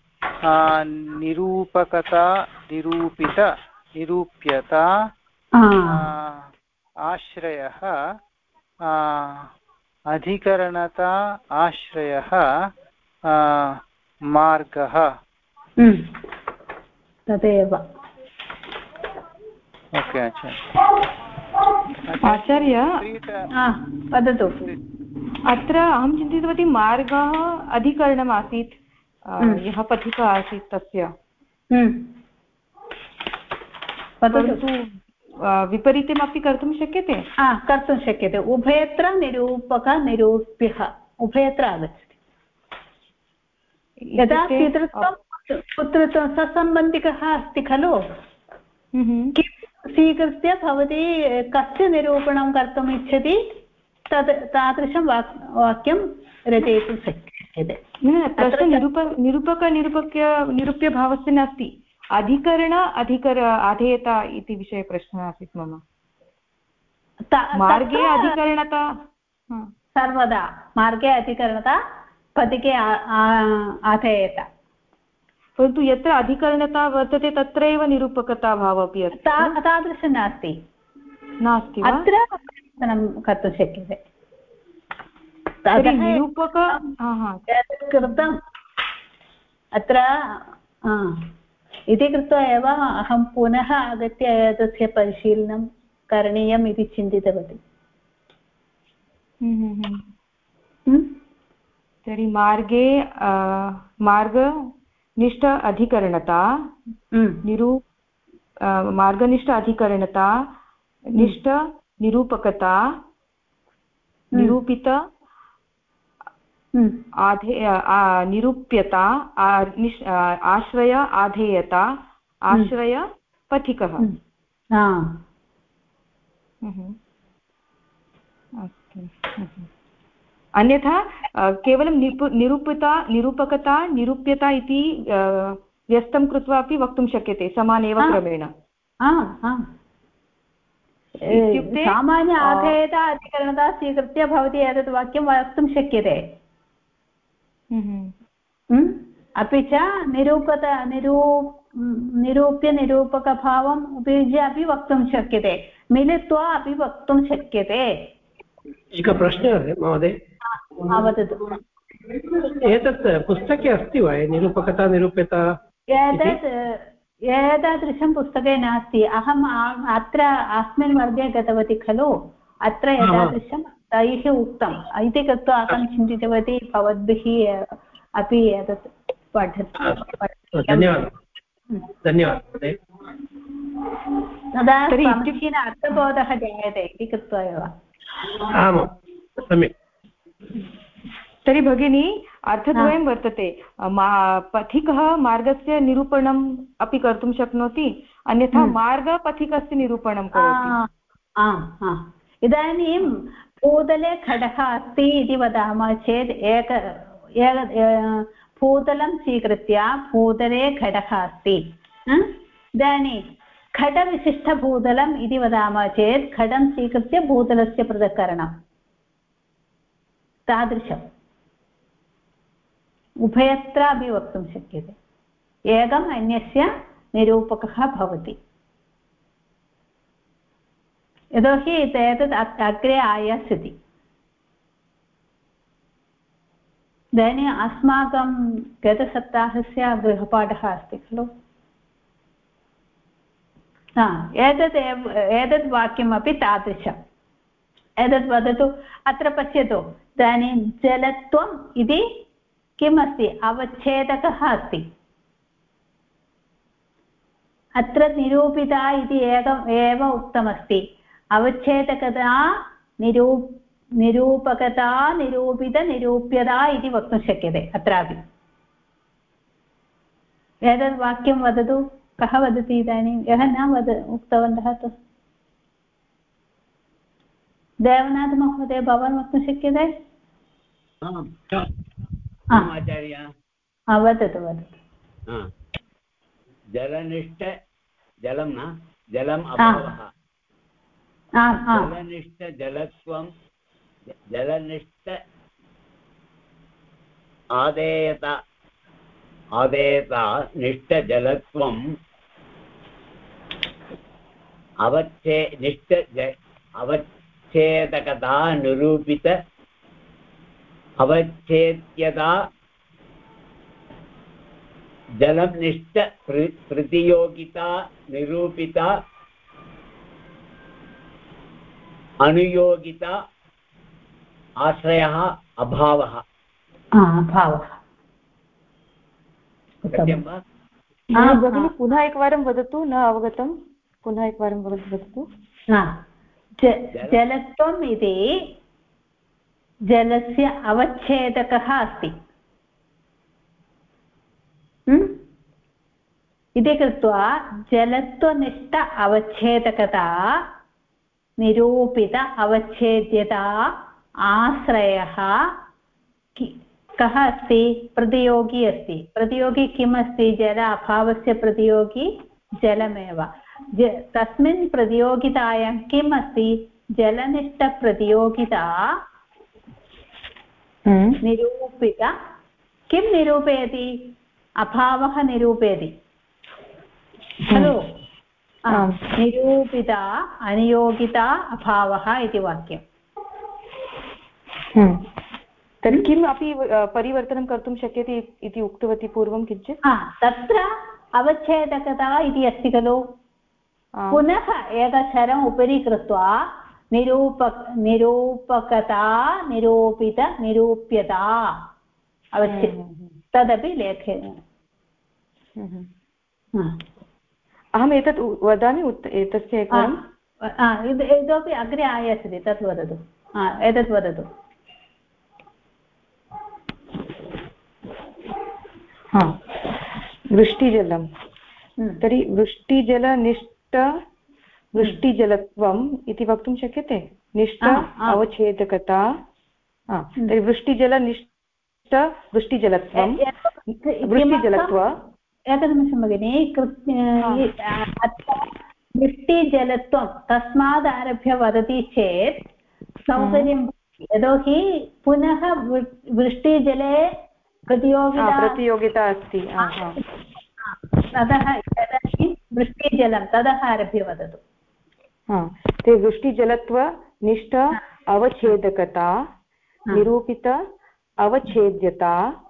निरूपकता निरूपित निरूप्यता आश्रयः अधिकरणता आश्रयः मार्गः तदेव ओके आचार्य वदतु अत्र अहं चिन्तितवती मार्गः अधिकरणमासीत् यः पथिकः आसीत् तस्य परन्तु विपरीतमपि कर्तुं शक्यते कर्तुं शक्यते उभयत्र निरूपक निरूप्यः उभयत्र आगच्छति यदा पितृत्वं ससम्बन्धिकः अस्ति खलु किं स्वीकृत्य भवती कस्य निरूपणं कर्तुम् इच्छति तादृशं वाक्यं रचयितुं शक्यते प्रश्नः निरूप्यभावस्य नास्ति अधिकरण आधेयता इति विषये प्रश्नः आसीत् मम मार्गे अधिकरणता सर्वदा मार्गे अधिकरणता पथिके आधेयता परन्तु यत्र अधिकरणता वर्तते तत्रैव निरूपकता भावः अपि अस्ति तादृशं नास्ति अत्र कर्तुं शक्यते निरूपक कृतम् अत्र इति कृत्वा एव अहं पुनः आगत्य एतस्य परिशीलनं करणीयम् इति चिन्तितवती तर्हि मार्गनिष्ठ अधिकरणता मार्गनिष्ठ अधिकरणता निष्ठ निरूपकता निरूपित निरूप्यता आश्रय आधेयता आश्रय पथिकः अस्तु अन्यथा केवलं निरूपकता निरूप्यता इति व्यस्तं कृत्वा अपि वक्तुं शक्यते समानेव क्रमेण इत्युक्ते सामान्य आधेयता अधिकरणता स्वीकृत्य भवती एतत् वाक्यं वक्तुं शक्यते अपि च निरूप्य निरूपकभावम् उपयुज्य अपि वक्तुं शक्यते मिलित्वा अपि वक्तुं शक्यते एकः प्रश्नः महोदय वदतु एतत् पुस्तके अस्ति वा निरूपकता निरूप्यता एतादृशं पुस्तके नास्ति अहम् अत्र अस्मिन् वर्गे गतवती खलु अत्र एतादृशं तैः उक्तम् इति कृत्वा अहं चिन्तितवती भवद्भिः अपि एतत् धन्यवादः तदा समीचीन अर्थबोधः जायते इति कृत्वा एव आमां सम्यक् तर्हि भगिनी अर्थद्वयं वर्तते पथिकः मार्गस्य निरूपणम् अपि कर्तुं शक्नोति अन्यथा मार्गपथिकस्य निरूपणं करोति इदानीं भूतले खडः अस्ति इति वदामः चेत् भूतलं स्वीकृत्य भूतले खडः अस्ति इदानीं खडविशिष्टभूतलम् इति वदामः चेत् खडं स्वीकृत्य भूतलस्य पृथक्करणं तादृशम् उभयत्र अपि वक्तुं शक्यते एकम् अन्यस्य निरूपकः भवति यतोहि एतत् अग्रे आयास्यति इदानीम् अस्माकं गतसप्ताहस्य गृहपाठः अस्ति खलु एतत् वाक्यमपि तादृशम् एतत् वदतु अत्र पश्यतु इदानीं जलत्वम् इति किम् अस्ति अवच्छेदकः अस्ति अत्र निरूपिता इति एव उक्तमस्ति अवच्छेदकता निरूपकता निरूपित निरूप्यता इति वक्तुं शक्यते अत्रापि एतद् वाक्यं वदतु कः वदति इदानीं यः न उक्तवन्तः देवनाथमहोदय भवान् वक्तुं शक्यते आचार्य वदतु जलनिष्ठ जलं न जलम् अभावः जलनिष्ठ जलत्वं जलनिष्ठ आदेयता निष्ठ जलत्वम् अवच्छेदकता निरूपित अवच्छेद्यता जलं निष्ठ प्रतियोगिता निरूपिता अनुयोगिता आश्रयः अभावः सत्यं वा भगिनी पुनः एकवारं वदतु न अवगतं पुनः एकवारं वदतु जलत्वम् इति जलस्य अवच्छेदकः अस्ति इति कृत्वा जलत्वनिष्ठ अवच्छेदकता निरूपित अवच्छेद्यता आश्रयः कः अस्ति प्रतियोगी अस्ति प्रतियोगी किम् अस्ति जल अभावस्य प्रतियोगी जलमेव तस्मिन् प्रतियोगितायां किम् अस्ति जलनिष्ठप्रतियोगिता निरूपित किं निरूपयति अभावः निरूपयति खलु निरूपिता अनियोगिता अभावः इति वाक्यम् तर्हि किम् अपि परिवर्तनं कर्तुं शक्यते इति उक्तवती पूर्वं किञ्चित् तत्र अवच्छेदकता इति अस्ति खलु पुनः एकशरम् उपरि कृत्वा निरूपकता निरूपित निरूप्यता अवच्छेद तदपि लेखे। अहम् एतत् वदामि एतस्य एकवारं इतोपि अग्रे आयास्यति तत् वदतु। एतत् वदतु। वृष्टिजलं तर्हि वृष्टिजलत्वम् इति वक्तुं शक्यते। निष्ठ अवच्छेदकता। तर्हि वृष्टिजलत्वं वृष्टिजलत्व। एकनिमिषं भगिनि। वृष्टिजलत्वं तस्मात् आरभ्य वदति चेत् सौकर्यं भवति। यतोहि पुनः वृष्टिजले प्रतियोगिता अस्ति। ततः इदानीं वृष्टिजलं ततः आरभ्य वदतु। ते वृष्टिजलत्व निष्ठ अवच्छेदकता निरूपित अवच्छेद्यता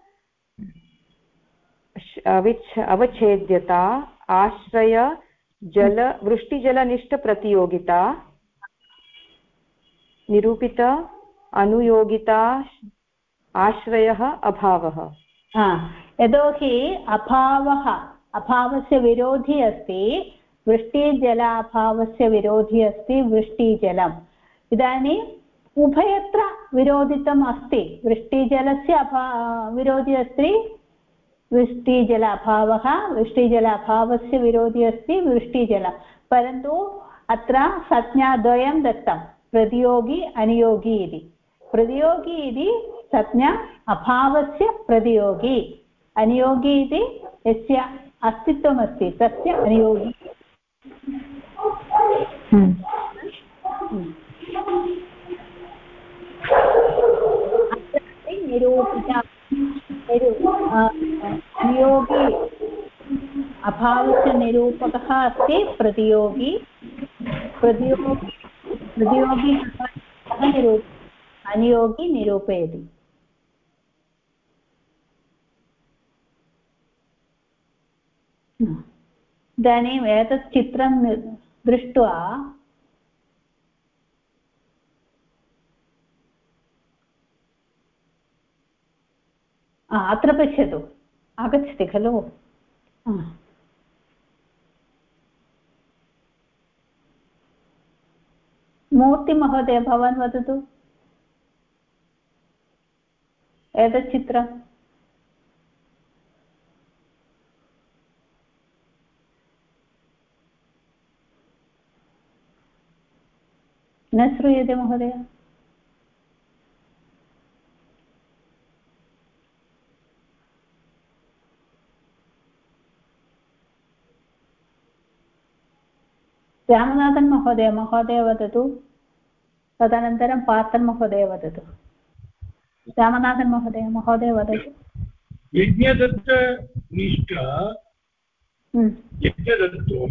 अवच्छेद्यता आश्रय जल वृष्टिजलनिष्ठ प्रतियोगिता निरूपित अनुयोगिता आश्रयः अभावः। यतोहि अभावस्य विरोधी अस्ति। वृष्टिजलाभावस्य विरोधी अस्ति वृष्टिजलम्। इदानीम् उभयत्र विरोधितम् अस्ति। वृष्टिजलस्य विरोधी अस्ति वृष्टिजल अभावः, वृष्टिजलाभावस्य विरोधी अस्ति वृष्टिजलं। परन्तु अत्र संज्ञाद्वयं दत्तं, प्रतियोगी अनुयोगी इति। प्रतियोगी इति संज्ञा अभावस्य प्रतियोगी, अनुयोगी इति यस्य अस्तित्वमस्ति तस्य अनुयोगी। निरूपिता नियोगी अभावस्य निरूपकः अस्ति प्रतियोगी। प्रतियोगी अनुयोगी निरूपयति। इदानीम् एतत् चित्रं दृष्ट्वा अत्र पश्यतु, आगच्छति खलु? मूर्तिमहोदय भवान् वदतु एतत् चित्रम्। न श्रूयते महोदय? रामनाथन् महोदय वदतु, तदनन्तरं पार्थन् महोदय वदतु। रामनाथन् महोदय वदतु। यज्ञदत्तनिष्ठ यज्ञदत्तम्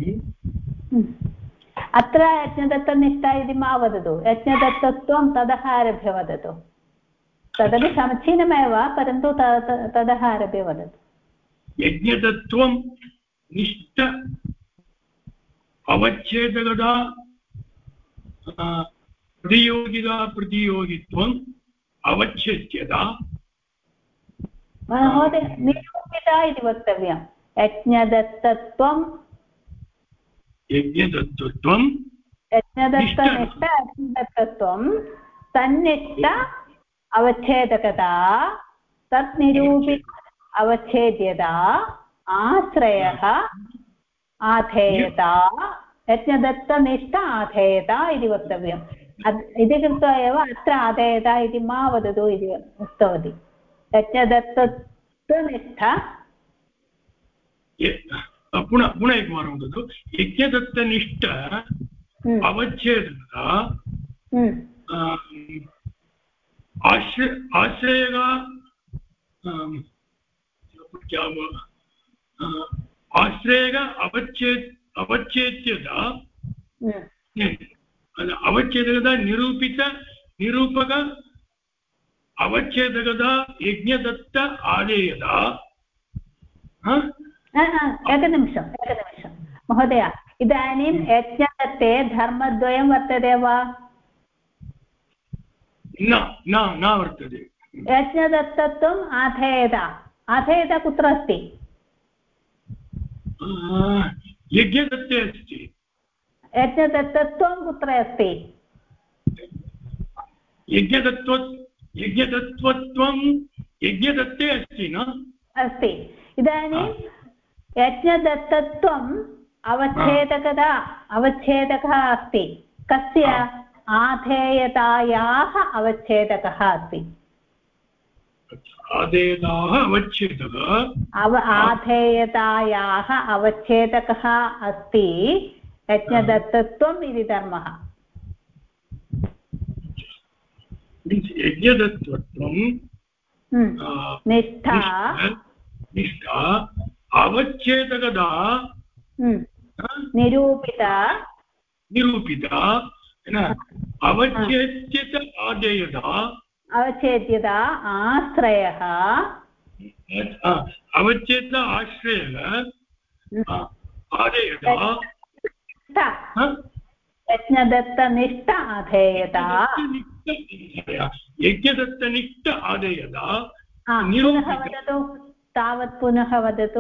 अत्र यज्ञदत्तनिष्ठा इति मा वदतु। यज्ञदत्तत्वं ततः आरभ्य वदतु। तदपि समीचीनमेव, परन्तु ततः आरभ्य वदतु। यज्ञदत्त्वं निष्ठ अवच्छेदकता प्रतियोगित्वम् अवच्छेद्यता। महोदय निरूपिता इति वक्तव्यं। यज्ञदत्तत्वं यज्ञदत्तत्वं यज्ञदत्तनिष्ठ तन्निष्ठ अवच्छेदकता तत् निरूपित अवच्छेद्यता आश्रयः आधेयता। यज्ञदत्तनिष्ठ आधेयता इति वक्तव्यम्। इति कृत्वा एव अत्र आधेयता इति मा वदतु इति उक्तवती। यज्ञदत्तनिष्ठ पुनः एकवारं वदतु। यज्ञदत्तनिष्ठ अवच्छेदकता आश्रयः अवच्छेद्यता अवच्छेदकता निरूपक अवच्छेदकता यज्ञदत्त आदेयता। एकनिमिषं महोदय, इदानीं यज्ञदत्ते धर्मद्वयं वर्तते वा? न वर्तते। यज्ञदत्तत्वम् आधेयत आधेयत कुत्र अस्ति यज्ञदत्ते अस्ति यज्ञदत्तत्वं कुत्र अस्ति यज्ञदत्तत्वं यज्ञदत्ते अस्ति न अस्ति इदानीं यज्ञदत्तत्वम् अवच्छेदकः अस्ति कस्य आधेयतायाः अवच्छेदकः अस्ति आधेयतायाः अवच्छेदकः अस्ति यज्ञदत्तत्वम् इति धर्मः यज्ञदत्तत्वं निष्ठा अवच्छेदकता निरूपिता अवच्छेद्यत आदेयता अवच्छेद्यता आश्रयः अवच्छेद आश्रयः आदेयता यज्ञदत्तनिष्ठ आधेयता यज्ञदत्तनिष्ठ आदेयता पुनः वदतु तावत् पुनः वदतु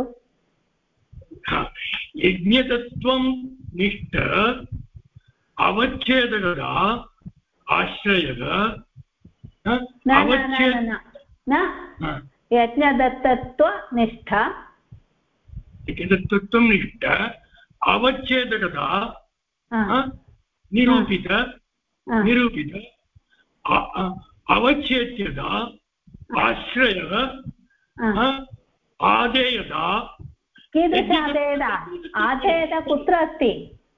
यज्ञतत्वं निष्ठ अवच्छेदकता आश्रयः न यज्ञदत्तत्वनिष्ठ यज्ञदत्तत्वं निष्ठ अवच्छेदकता निरूपित अवच्छेद्यता आश्रयः आदेयता कीदृश आदेयता आदेयता कुत्र अस्ति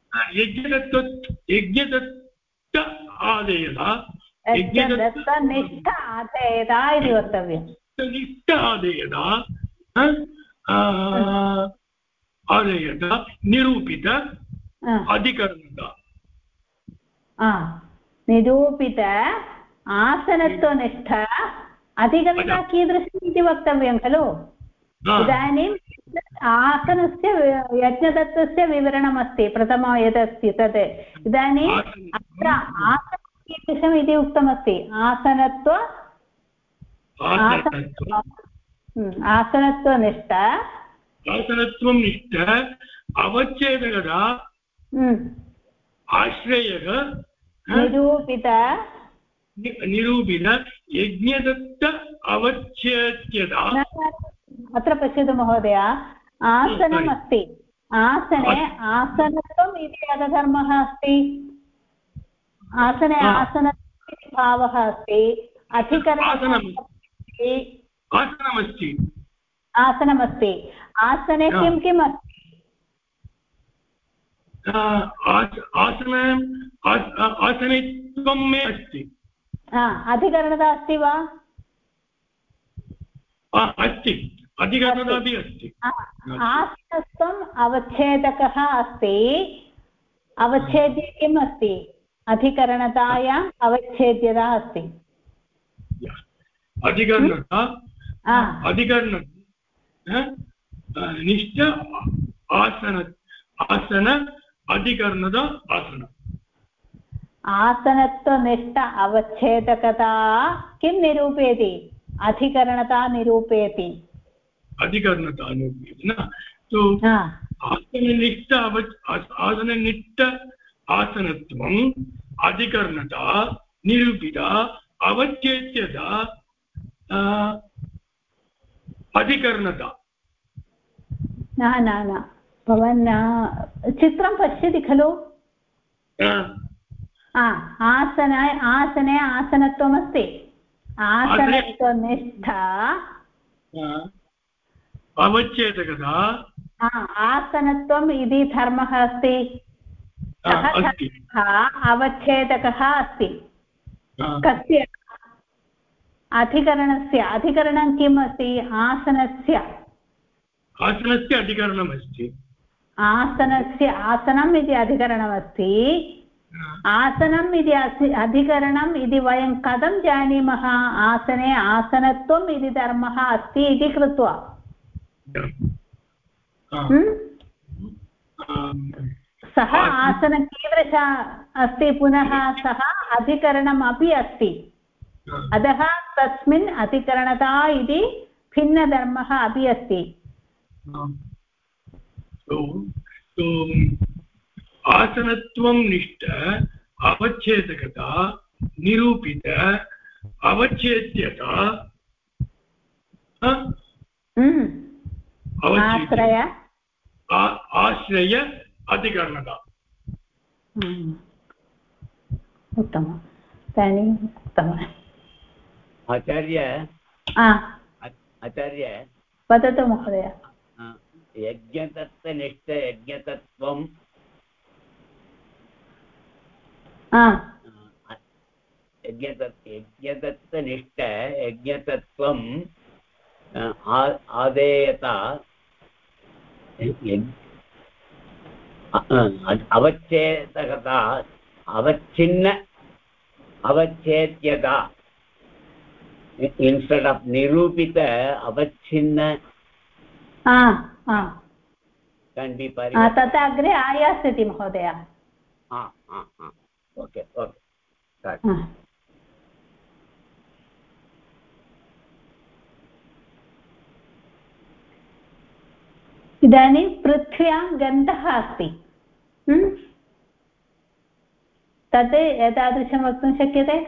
यज्ञदत्त आदेयता यज्ञदत्तनिष्ठ आदेयता इति वक्तव्यं निष्ठ आदेयता आदेयता निरूपित अधिकरणता निरूपित आसनत्वनिष्ठ अधिकरणता कीदृशी इति वक्तव्यं खलु इदानीम् आसनस्य यज्ञदत्तस्य विवरणमस्ति प्रथमं यदस्ति तत् इदानीम् अत्र आसनं कीदृशम् इति उक्तमस्ति आसनत्वनिष्ठ आसनत्वं निष्ठ अवच्छेदकता आश्रयः निरूपित यज्ञदत्त अवच्छेद्यता अत्र पश्यतु महोदय आसनम् अस्ति आसने आसनत्वम् इति अधर्मः अस्ति आसने आसनत्वम् इति भावः अस्ति आसनमस्ति आसनमस्ति आसने किं किम् अस्ति आसने त्वं मे अस्ति अधिकरणता अस्ति वा अस्ति अधिकरणतापि अस्ति आसनत्वम् अवच्छेदकः अस्ति अवच्छेद्य किम् अस्ति अधिकरणतायाम् अवच्छेद्यता अस्ति अधिकरणता निष्ठ आसन अधिकरणता आसन आसनत्वनिष्ठ अवच्छेदकता किं निरूपयति अधिकरणता निरूपयति अधिकरणता निरूपयति न तो आसननिष्ठ आसनत्वम् अधिकरणता निरूपिता अवच्छेद्यता अधिकरणता न भवान् चित्रं पश्यति खलु आसने आसनत्वमस्ति आसनत्वनिष्ठा अवच्छेदकता आसनत्वम् इति धर्मः अस्ति सः धर्मः अवच्छेदकः अस्ति कस्य अधिकरणं किम् अस्ति आसनस्य अधिकरणमस्ति आसनम् इति अधिकरणमस्ति आसनम् इति अधिकरणम् इति वयं कथं जानीमः आसने आसनत्वम् इति धर्मः अस्ति इति कृत्वा सः आसनं कीदृश अस्ति पुनः सः अधिकरणम् अपि अस्ति अतः तस्मिन् अधिकरणता इति भिन्नधर्मः अपि अस्ति। आसनत्वं निष्ठ अवच्छेदकता निरूपित अवच्छेद्यता आश्रय अधिकरणता। उत्तमम्। इदानीम् उत्तमम्। आचार्य वदतु महोदय। यज्ञदत्तनिष्ठ यज्ञतत्त्वं यज्ञदत्तनिष्ठ यज्ञतत्त्वं आदेयता अवच्छेदकता अवच्छेद्यता instead of nirupita avachinna can be तथा अग्रे आयास्यति महोदय। ओके इदानीं पृथ्व्यां गन्धः अस्ति, तत् एतादृशं वक्तुं शक्यते।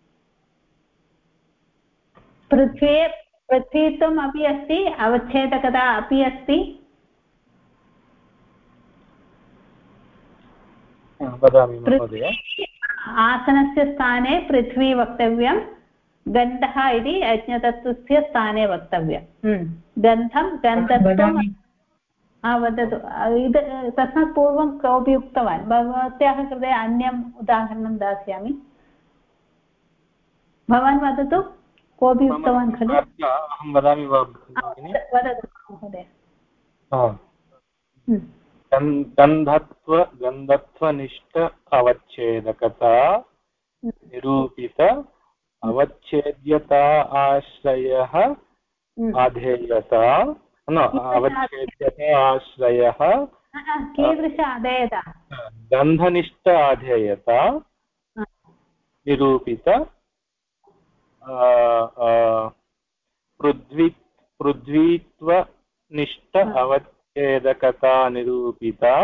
पृथ्वीत्वम् अपि अस्ति, अवच्छेदकता अपि अस्ति। आसनस्य स्थाने पृथ्वी वक्तव्यं, गन्धः इति यज्ञतत्त्वस्य स्थाने वक्तव्यं। गन्धत्वं वदतु। तस्मात् पूर्वं कोऽपि उक्तवान्, भवत्याः कृते अन्यम् उदाहरणं दास्यामि, भवान् वदतु। कोऽपि उक्तवान् खलु? अहं वदामि वा? वदतु महोदय। गन्धत्वनिष्ठ अवच्छेदकता निरूपित अवच्छेद्यता आश्रयः आधेयता अवच्छेद्यता आश्रयः कीदृश आधेयता? गन्धनिष्ठ आधेयता निरूपित पृथ्वीत्वनिष्ठ अवच्छेदकता निरूपिता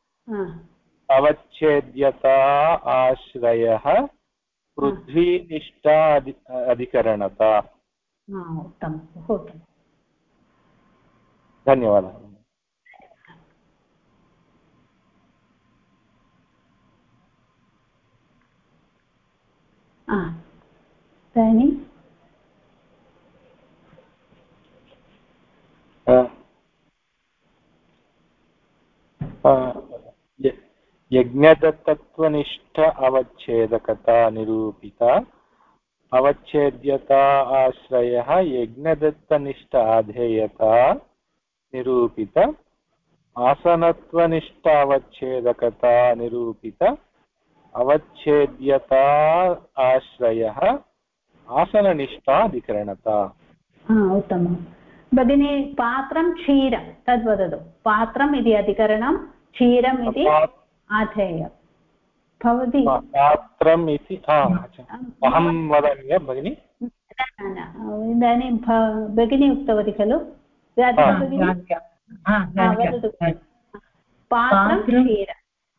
अवच्छेद्यता आश्रयः पृथ्वीनिष्ठा अधिकरणता। उत्तमं, बहु उत्तमम्। धन्यवादः। इदानीं यज्ञदत्तत्वनिष्ठ अवच्छेदकता निरूपिता अवच्छेद्यता आश्रयः यज्ञदत्तनिष्ठ आधेयता निरूपित आसनत्वनिष्ठ अवच्छेदकता निरूपित अवच्छेद्यता आश्रयः आसननिष्ठाधिकरणता। उत्तमं भगिनी। पात्रं क्षीरं तद् वदतु। पात्रम् इति अधिकरणं, क्षीरम् इति आधेयं भवति। पात्रम् इति अहं वदामि वा भगिनि? इदानीं भगिनी उक्तवती खलु? वदतु। पात्रं क्षीरं।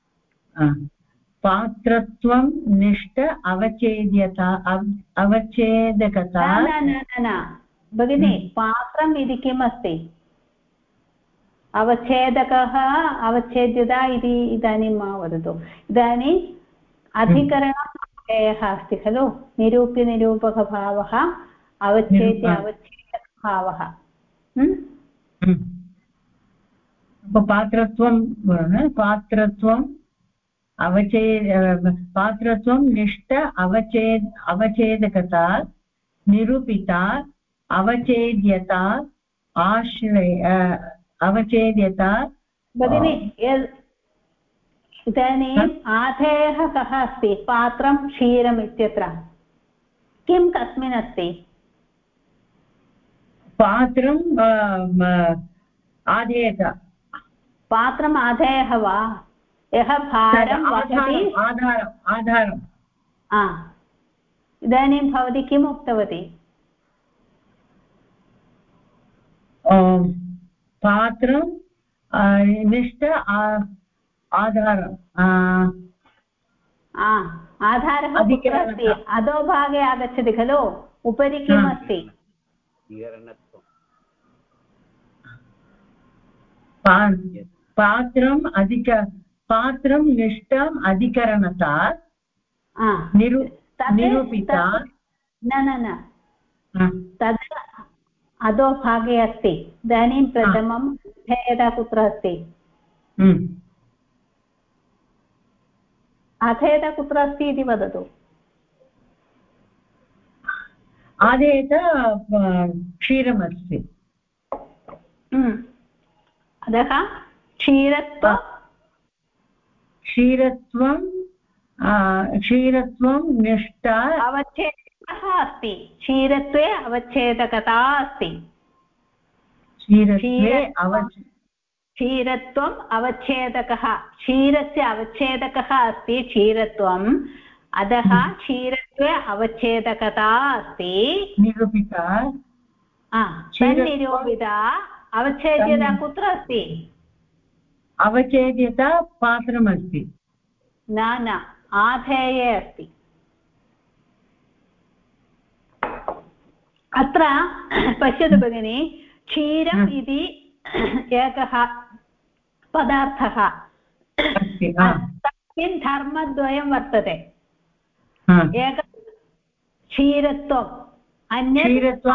पात्रत्वं निष्ठ अवच्छेद्यता अवच्छेदकता। न भगिनि, पात्रम् इति किम् अस्ति? अवच्छेदकः अवच्छेद्यता इति इदानीं मा वदतु। इदानीम् अधिकरणः अस्ति खलु, निरूप्य निरूपकभावः, अवच्छेद्य अवच्छेदकभावः। पात्रत्वं निष्ठ अवच्छेदकता निरूपिता अवच्छेद्यता आश्रय अवच्छेद्यता। भगिनि, इदानीम् आधेयः कः अस्ति? पात्रं क्षीरम् इत्यत्र किं कस्मिन् अस्ति? पात्रम् आधेयता। पात्रम् आधेयः वा? यः भारं वहति? आधारम्। इदानीं भवती किम् उक्तवती? पात्रं निष्ठ आधारम् आधारः कुत्र अस्ति? अधोभागे आगच्छति खलु, उपरि किम् अस्ति? पात्रं निष्ठम् अधिकरणता निरूपिता न तद् अधोभागे अस्ति। इदानीं प्रथमम् अधेयता कुत्र अस्ति? अधेयता कुत्र अस्ति इति वदतु। आधेयता क्षीरमस्ति। अतः क्षीरत्वं निष्ठा अवच्छेदकः अस्ति। क्षीरत्वे अवच्छेदकता अस्ति। क्षीरत्वम् अवच्छेदकः, क्षीरस्य अवच्छेदकः अस्ति क्षीरत्वम्, अतः क्षीरत्वे अवच्छेदकता अस्ति निरूपिता। तन्निरूपिता अवच्छेद्यता कुत्र अस्ति? अवच्छेद्यता पात्रमस्ति। न आधेये अस्ति। अत्र पश्यतु भगिनि, क्षीरम् इति एकः पदार्थः, तस्मिन् धर्मद्वयं वर्तते। एक क्षीरत्वम्, अन्यत्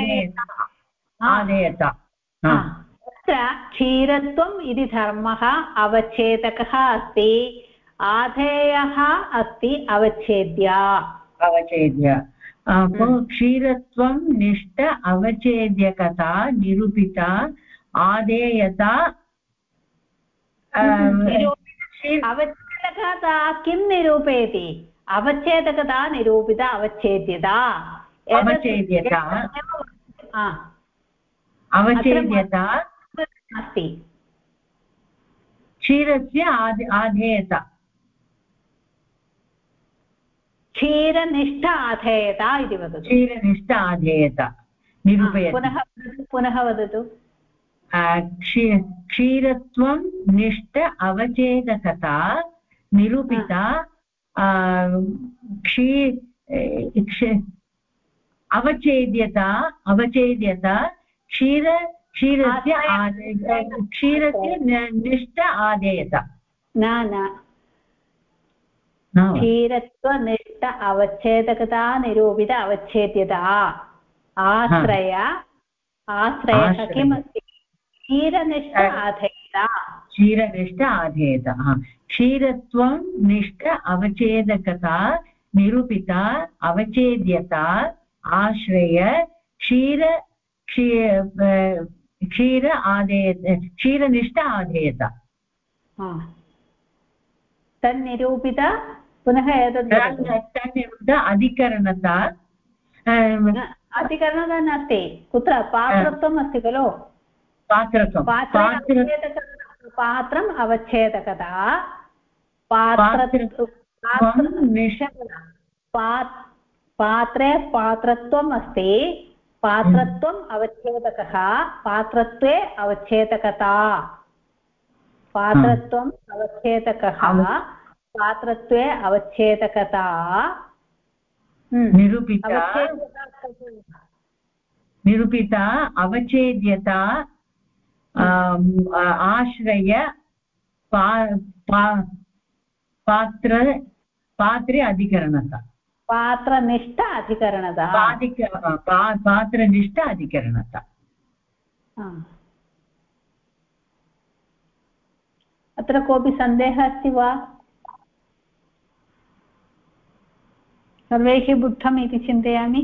आधेयता। तत्र क्षीरत्वम् इति धर्मः अवच्छेदकः अस्ति, आधेयः अस्ति अवच्छेद्या। क्षीरत्वं निष्ठ अवच्छेद्यकता निरूपिता आधेयता। अवच्छेदकता किं निरूपयति? अवच्छेदकता निरूपिता अवच्छेद्यता। अवच्छेद्यता अस्ति। क्षीरस्य आधेयता, क्षीरनिष्ठ आधेयता इति वदतु। क्षीरनिष्ठ आधेयता निरूपयति। पुनः वदतु। क्षीरत्वं निष्ठ अवच्छेदकता निरूपिता अवच्छेद्यता क्षीरस्य निष्ठ आधेयता। न क्षीरत्वनिष्ठ अवच्छेदकता निरूपित अवच्छेद्यता। आश्रयः किमस्ति? क्षीरनिष्ठ आधेयता। क्षीरनिष्ठ आधेयता। क्षीरत्वं निष्ठ अवच्छेदकता निरूपिता अवच्छेद्यता आश्रय क्षीरनिष्ठ आधेयता। तन्निरूपिता पुनः एतद् तन्निरूपिता अधिकरणता। अधिकरणता नास्ति, कुत्र पात्रत्वम् अस्ति खलु। पात्रम् अवच्छेदकता। पात्रे पात्रत्वम् अस्ति, पात्रत्वम् अवच्छेदकः, पात्रत्वे अवच्छेदकता। पात्रत्वम् अवच्छेदकः, पात्रत्वे अवच्छेदकता निरूपिता अवच्छेद्यता आश्रय पात्रे अधिकरणता। पात्रनिष्ठ अधिकरणता। पात्रनिष्ठ अधिकरणता। अत्र कोऽपि सन्देहः अस्ति वा? सर्वैः बुद्धम् इति चिन्तयामि।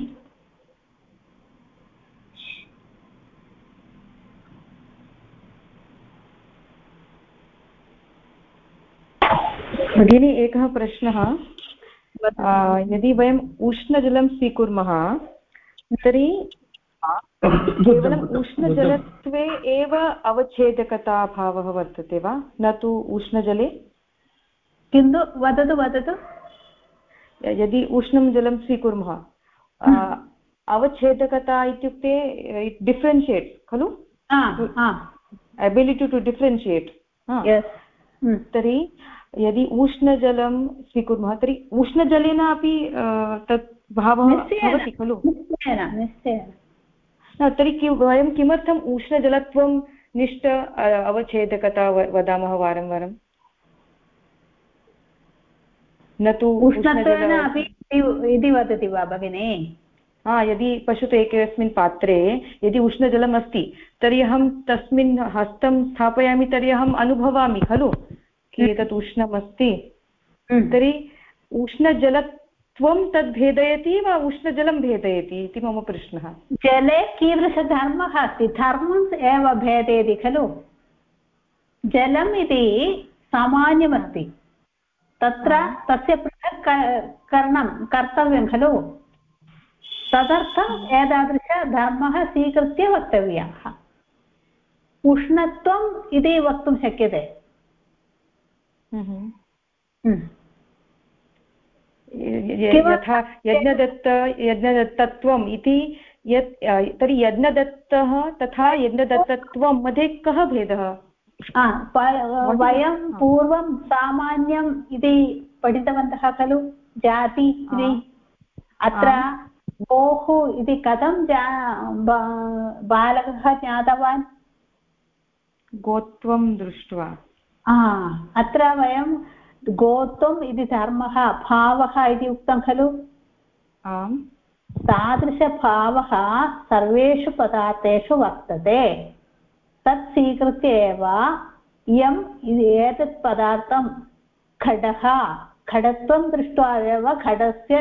भगिनी, एकः प्रश्नः। यदि वयम् उष्णजलं स्वीकुर्मः तर्हि केवलम् उष्णजलत्वे एव अवच्छेदकताभावः वर्तते वा, न तु उष्णजले? किन्तु वदतु यदि उष्णं जलं स्वीकुर्मः अवच्छेदकता इत्युक्ते डिफ्रेन्शियेट् खलु एबिलिटि टु डिफ्रेन्शियेट् तर्हि यदि उष्णजलं स्वीकुर्मः तर्हि उष्णजलेन अपि तत् भावः भवति खलु तर्हि वयं किमर्थम् उष्णजलत्वं निष्ठ अवच्छेदकता वदामः वारं वारं न तु उष्णत्वेन अपि इति वदति वा भगिनी यदि पश्यतु एकस्मिन् पात्रे यदि उष्णजलम् अस्ति तर्हि अहं तस्मिन् हस्तं स्थापयामि तर्हि अहम् अनुभवामि खलु एतत् उष्णमस्ति तर्हि उष्णजलत्वं तद् भेदयति वा उष्णजलं भेदयति इति मम प्रश्नः जले कीदृशधर्मः अस्ति धर्मम् एव भेदयति खलु जलम् इति सामान्यमस्ति तत्र तस्य पृथक् कर्तव्यं खलु तदर्थम् एतादृशधर्मः स्वीकृत्य वक्तव्यः उष्णत्वम् इति वक्तुं शक्यते यथा यज्ञदत्तत्वम् इति यत् तर्हि यज्ञदत्तः तथा यज्ञदत्तत्वं मध्ये कः भेदः वयं पूर्वं सामान्यम् इति पठितवन्तः खलु जाति इति अत्र गोः इति कथं बालकः ज्ञातवान् गोत्वं दृष्ट्वा अत्र वयं गोत्वम् इति धर्मः भावः इति उक्तं खलु आम् तादृशभावः सर्वेषु पदार्थेषु वर्तते तत् स्वीकृत्य एव एतत् पदार्थं खडत्वं दृष्ट्वा एव खडस्य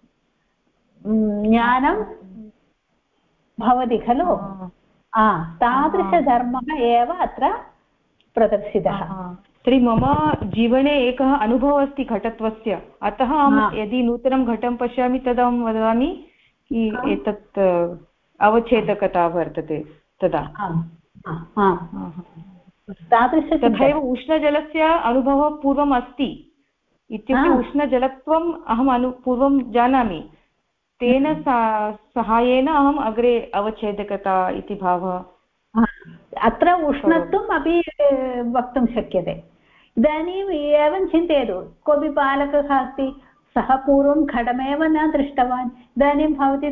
ज्ञानं भवति खलु तादृशधर्मः एव अत्र प्रदर्शितः तर्हि मम जीवने एकः अनुभवः अस्ति घटत्वस्य अतः यदि नूतनं घटं पश्यामि तदा अहं वदामि एतत् अवच्छेदकता वर्तते तदा तथैव उष्णजलस्य अनुभवः पूर्वम् अस्ति इत्युक्ते उष्णजलत्वम् अहं पूर्वं जानामि तेन सहायेन अहम् अग्रे अवच्छेदकता इति भावः अत्र उष्णत्वम् अपि वक्तुं शक्यते इदानीम् एवं चिन्तयतु कोऽपि बालकः अस्ति सः पूर्वं घटमेव न दृष्टवान् इदानीं भवती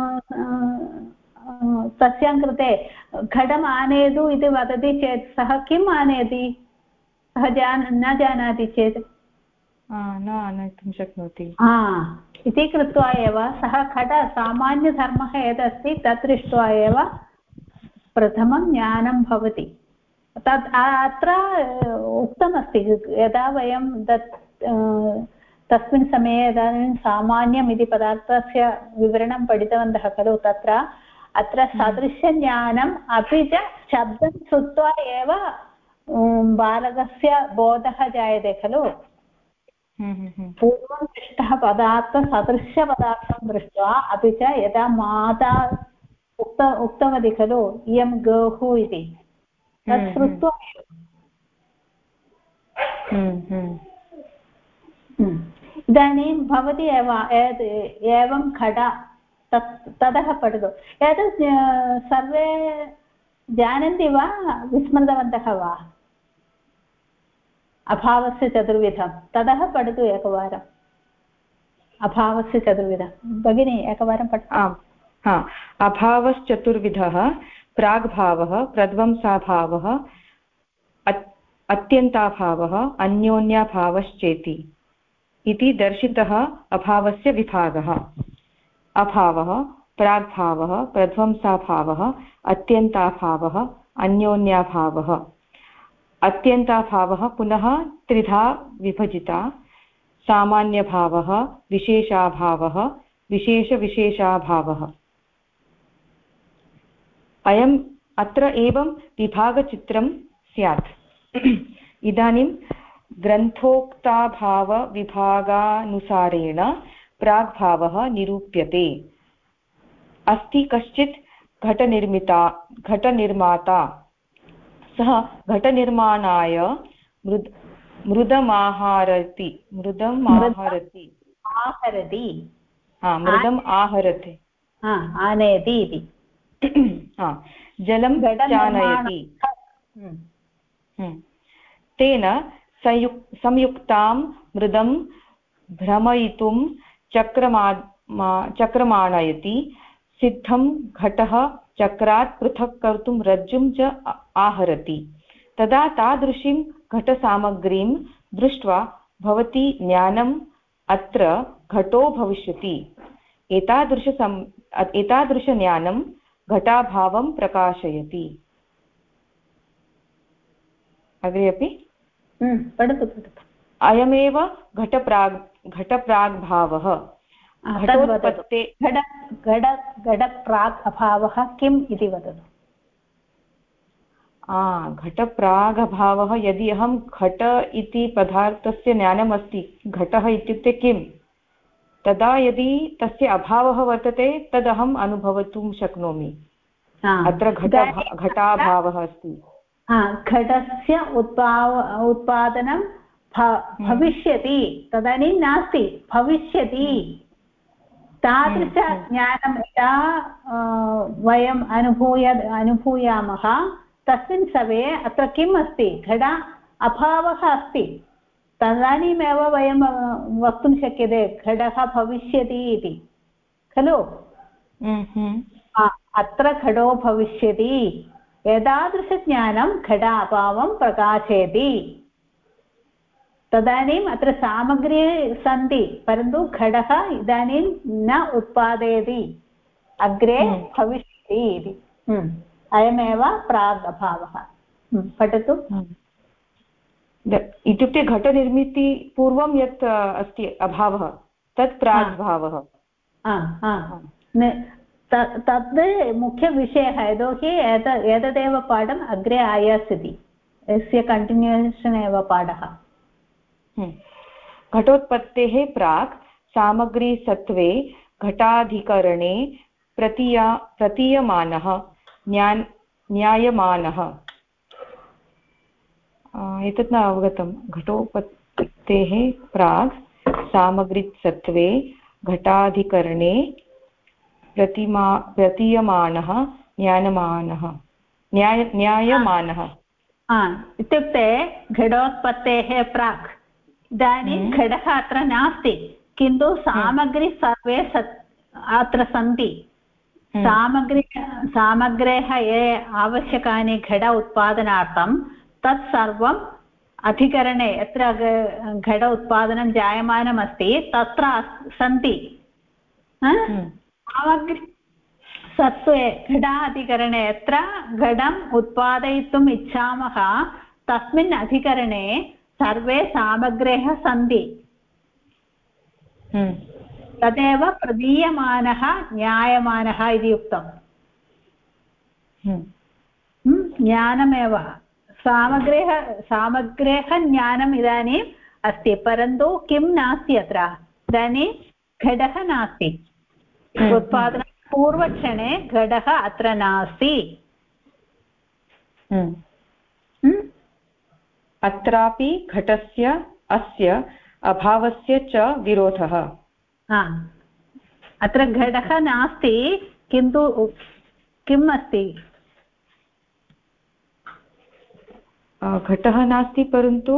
तस्यां कृते घटम् आनयतु इति वदति चेत् सः किम् आनयति सः न जानाति चेत् न आनयितुं शक्नोति इति कृत्वा एव सः सामान्यधर्मः यदस्ति तत् दृष्ट्वा एव प्रथमं ज्ञानं भवति तत् अत्र उक्तमस्ति यदा वयं तस्मिन् समये इदानीं सामान्यम् इति पदार्थस्य विवरणं पठितवन्तः खलु अत्र सदृशज्ञानम् अपि च शब्दं श्रुत्वा एव बालकस्य बोधः जायते खलु पूर्वं दृष्टः सदृशपदार्थं दृष्ट्वा अपि च यदा माता उक्तवती खलु इयं गोः इति तत् श्रुत्वा इदानीं भवती एवं घट ततः पठतु एतत् सर्वे जानन्ति वा विस्मृतवन्तः वा अभावस्य चतुर्विधं ततः पठतु एकवारम् अभावस्य चतुर्विधं भगिनी एकवारं पठतु अभावश्चतुर्विधः प्राग्भावः प्रध्वंसाभावः अत्यन्ताभावः अन्योन्याभावश्चेति इति दर्शितः अभावस्य विभागः अभावः प्राग्भावः प्रध्वंसाभावः अत्यन्ताभावः अन्योन्याभावः अत्यन्ताभावः पुनः त्रिधा विभजिता सामान्यभावः विशेषाभावः विशेषविशेषाभावः अत्र एवं विभागचित्रं स्यात् इदानीं ग्रन्थोक्ताभावविभागानुसारेण प्राग्भावः निरूप्यते अस्ति कश्चित् घटनिर्माता सः घटनिर्माणाय मृदमाहरति आहरति मृदम् आहरति आनयति इति जलं चानयति तेन संयुक्तां मृदं भ्रमयितुं चक्रमाणयति सिद्धं घटः चक्रात् पृथक् कर्तुं रज्जुं च आहरति तदा तादृशीं घटसामग्रीं दृष्ट्वा भवती ज्ञानम् अत्र घटो भविष्यति एतादृशज्ञानं घटाभावं प्रकाशयति अग्रे अपि पठतु अयमेव घटप्राग्भावः घटप्राग् अभावः किम् इति वदतु घटप्रागभावः यदि अहं घट इति पदार्थस्य ज्ञानम् अस्ति घटः इत्युक्ते किं तदा यदि तस्य अभावः वर्तते तदहम् अनुभवितुं शक्नोमि अत्र घटाभावः अस्ति घटस्य उत्पादनं भविष्यति तदानीं नास्ति भविष्यति तादृशज्ञानं यदा वयम् अनुभूयामः तस्मिन् समये अत्र किम् अस्ति घट अभावः अस्ति तदानीमेव वयं वक्तुं शक्यते घटः भविष्यति इति खलु अत्र घटो भविष्यति एतादृशज्ञानं घट अभावं प्रकाशयति तदानीम् अत्र सामग्री सन्ति परन्तु घटः इदानीं न उत्पादयति अग्रे भविष्यति इति अयमेव प्राग् अभावः पठतु इत्युक्ते घटनिर्मिति पूर्वं यत् अस्ति अभावः तत् प्राग्भावः तद् मुख्यविषयः यतोहि एतदेव पाठम् अग्रे आयास्यति यस्य कण्टिन्यूशन् एव पाठः घटोत्पत्तेः प्राक् सामग्रीसत्त्वे घटाधिकरणे प्रतीयमानः न्यायमानः एतत् न अवगतं घटोत्पत्तेः प्राक् सामग्रीसत्त्वे घटाधिकरणे प्रतीयमानः न्यायमानः इत्युक्ते घटोत्पत्तेः प्राक् इदानीं घटः अत्र नास्ति किन्तु सामग्री सर्वे अत्र सन्ति सामग्र्यः ये आवश्यकानि घट उत्पादनार्थं तत् सर्वम् अधिकरणे यत्र घट उत्पादनं जायमानमस्ति तत्र सन्ति सामग्री सत्त्वे घटाधिकरणे यत्र घटम् उत्पादयितुम् इच्छामः तस्मिन् अधिकरणे सर्वे सामग्र्यः सन्ति तदेव प्रदीयमानः न्यायमानः इति उक्तम् ज्ञानमेव सामग्र्यः ज्ञानम् इदानीम् अस्ति परन्तु किं नास्ति अत्र इदानीं घटः नास्ति उत्पादन पूर्वक्षणे घटः अत्र नास्ति अत्रापि घटस्य अस्य अभावस्य च विरोधः अत्र घटः नास्ति किन्तु किम् अस्ति घटः नास्ति परन्तु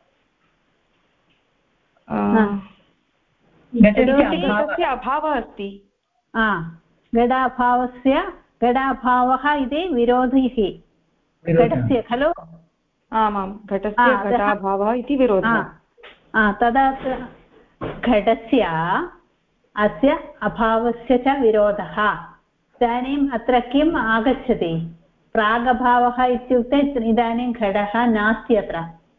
घटस्य अभावः अस्ति घटाभावः इति विरोधिः घटस्य खलु आमां घटस्य घटाभावः इति विरोधः तदा घटस्य अस्य अभावस्य च विरोधः इदानीम् अत्र किम् आगच्छति प्रागभावः इत्युक्ते इदानीं घटः नास्ति अत्र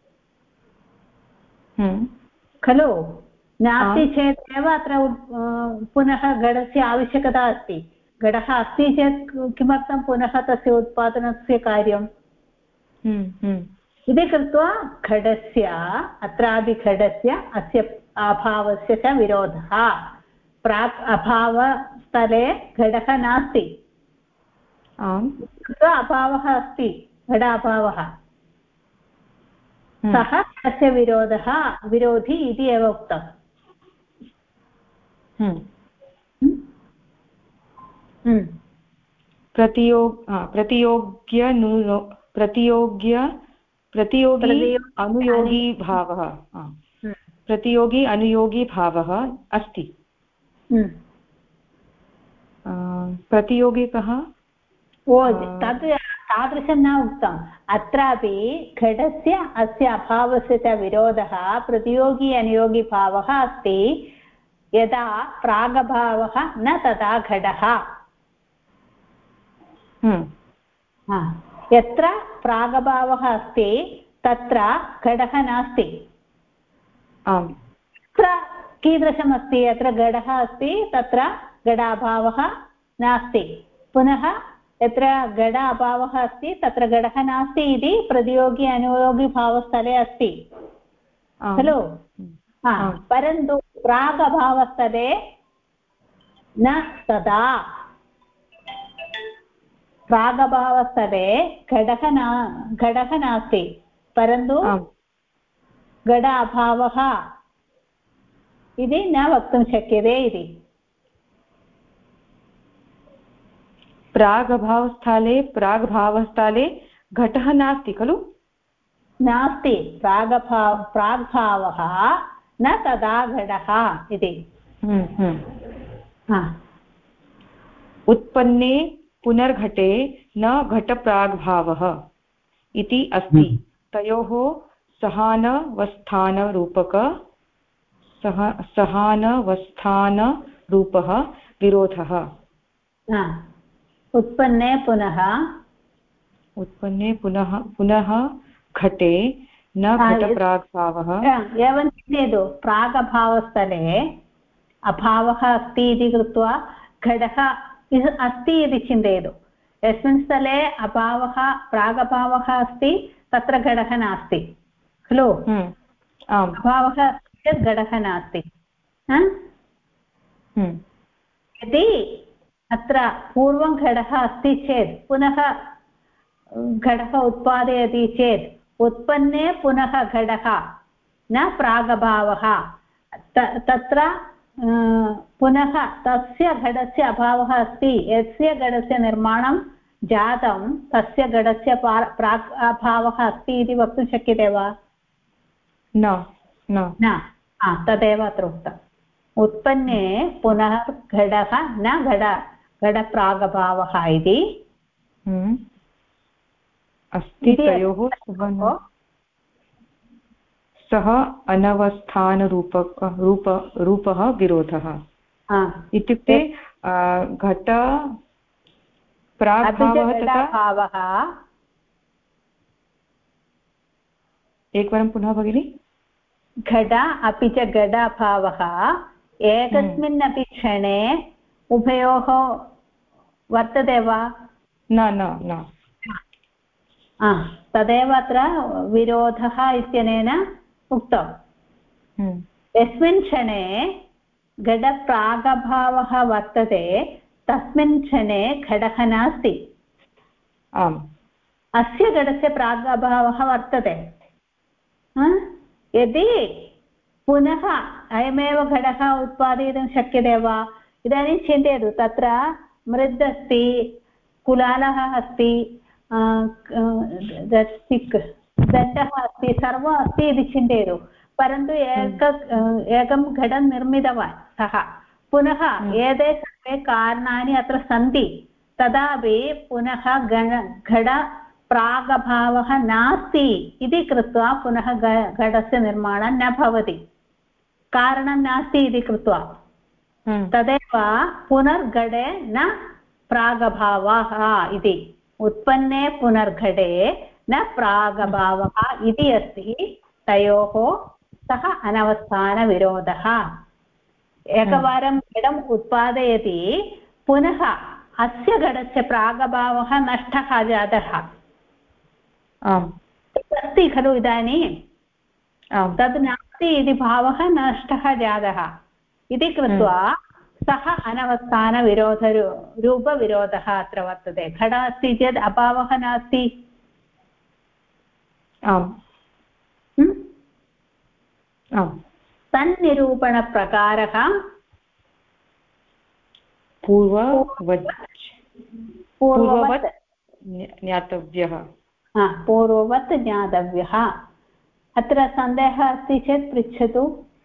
खलु नास्ति चेत् एव अत्र पुनः घटस्य आवश्यकता अस्ति घटः अस्ति चेत् किमर्थं पुनः तस्य उत्पादनस्य कार्यम् इति कृत्वा घटस्य अत्रापि घटस्य अस्य अभावस्य च विरोधः प्राक् अभावस्थले घटः नास्ति अभावः अस्ति घटाभावः सः तस्य विरोधी इति एव उक्तम् प्रतियोगी अनुयोगी भावः प्रतियोगी अनुयोगी भावः अस्ति प्रतियोगी कः तद् तादृशं न उक्तम् अत्रापि घटस्य अस्य अभावस्य च विरोधः प्रतियोगी अनुयोगी भावः अस्ति यदा प्रागभावः न तदा घटः यत्र प्रागभावः अस्ति तत्र घटः नास्ति अत्र कीदृशमस्ति यत्र घटः अस्ति तत्र घटाभावः नास्ति पुनः यत्र घट अभावः अस्ति तत्र घटः नास्ति इति प्रतियोगी अनुयोगी भावस्थले अस्ति खलु परन्तु प्रागभावस्थले न तदा प्रागभावस्थले घटः नास्ति परन्तु घट अभावः इति न वक्तुं शक्यते इति प्राग्भावस्थले घटः नास्ति खलु नास्ति प्राग्भावः न तदा घटः इति उत्पन्ने पुनर्घटे न घटप्राग्भावः इति अस्ति तयोः सहानवस्थानरूपः विरोधः उत्पन्ने पुनः घटे न घटप्राग्भावः एवं चिन्तयतु प्रागभावस्थले अभावः अस्ति इति कृत्वा घटः अस्ति इति चिन्तयतु यस्मिन् स्थले अभावः प्रागभावः अस्ति तत्र घटः नास्ति खलु अभावः अस्ति चेत् घटः नास्ति यदि अत्र पूर्वं घटः अस्ति चेत् पुनः घटः उत्पादयति चेत् उत्पन्ने पुनः घटः न प्रागभावः तत्र पुनः तस्य घटस्य अभावः अस्ति यस्य घटस्य निर्माणं जातं तस्य घटस्य प्राक् अभावः अस्ति इति वक्तुं शक्यते वा न तदेव अत्र उक्तम् उत्पन्ने पुनः घटः न घटप्रागभावः इति अस्ति तयोः सः अनवस्थानरूपः विरोधः इत्युक्ते घट प्राग्भावः तथा एकवारं पुनः भगिनि घट अपि च घटाभावः एकस्मिन् अपि क्षणे उभयोः वर्तते वा न तदेव अत्र विरोधः इत्यनेन उक्तम् यस्मिन् क्षणे घटप्रागभावः वर्तते तस्मिन् क्षणे घटः नास्ति अस्य घटस्य प्रागभावः वर्तते यदि पुनः अयमेव घटः उत्पादयितुं शक्यते वा इदानीं चिन्तयतु तत्र मृद् अस्ति कुलालः अस्ति दण्डः अस्ति सर्वम् अस्ति इति चिन्तयतु परन्तु एकं घटं निर्मितवान् सः पुनः एते सर्वे कारणानि अत्र सन्ति तदापि पुनः घटप्रागभावः नास्ति इति कृत्वा पुनः घटस्य निर्माणं न भवति कारणं नास्ति इति कृत्वा तदेव पुनर्घटे न प्रागभावः इति उत्पन्ने पुनर्घटे न प्रागभावः इति अस्ति तयोः सः अनवस्थानविरोधः एकवारं घटम् उत्पादयति पुनः अस्य घटस्य प्रागभावः नष्टः जातः अस्ति खलु इदानीं तद् नास्ति इति भावः नष्टः जातः इति कृत्वा सः अनवस्थानविरोधरूपविरोधः अत्र वर्तते घट अस्ति चेत् अभावः नास्ति तन्निरूपणप्रकारः पूर्ववत् ज्ञातव्यः। पूर्ववत् ज्ञातव्यः। अत्र सन्देहः अस्ति चेत् पृच्छतु।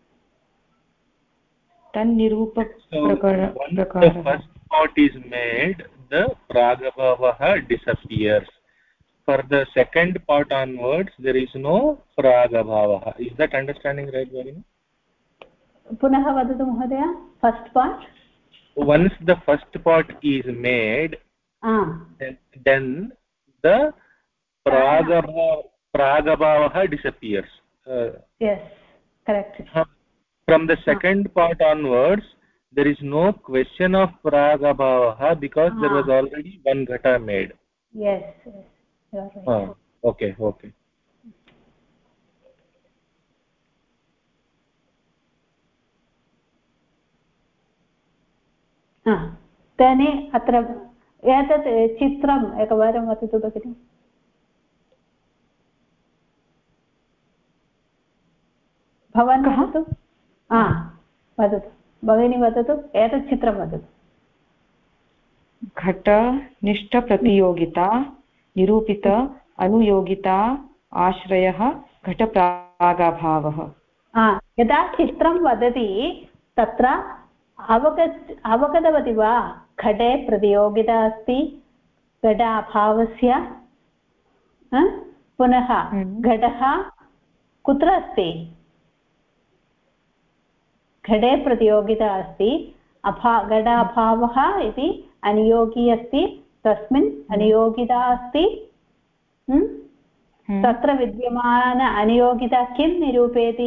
तन्निरूपप्रकारः part is made, the pragabhavah disappears. For the second part onwards there is no pragabhavah. Is that understanding right, Bhavini? पुनः वदतु महोदय। First part, once the first part is made, then the pragabhavah disappears. Yes, correct. From the second part onwards there is no question of pragabhavah because there was already one ghata made. Yes, you are right. Okay. तर्हि अत्र एतत् चित्रम् एकवारं वदतु भगिनि। भवान् वदतु। वदतु भगिनी, वदतु, एतत् चित्रं वदतु। घटनिष्ठप्रतियोगिता निरूपित अनुयोगिता आश्रयः घटप्रागभावः। यदा चित्रं वदति तत्र अवगतवती वा? घटे प्रतियोगिता अस्ति, घटाभावस्य, पुनः घटः कुत्र अस्ति? घटे प्रतियोगिता अस्ति, घटाभावः इति अनुयोगी अस्ति, तस्मिन् अनुयोगिता अस्ति। तत्र विद्यमान अनुयोगिता किं निरूपयति?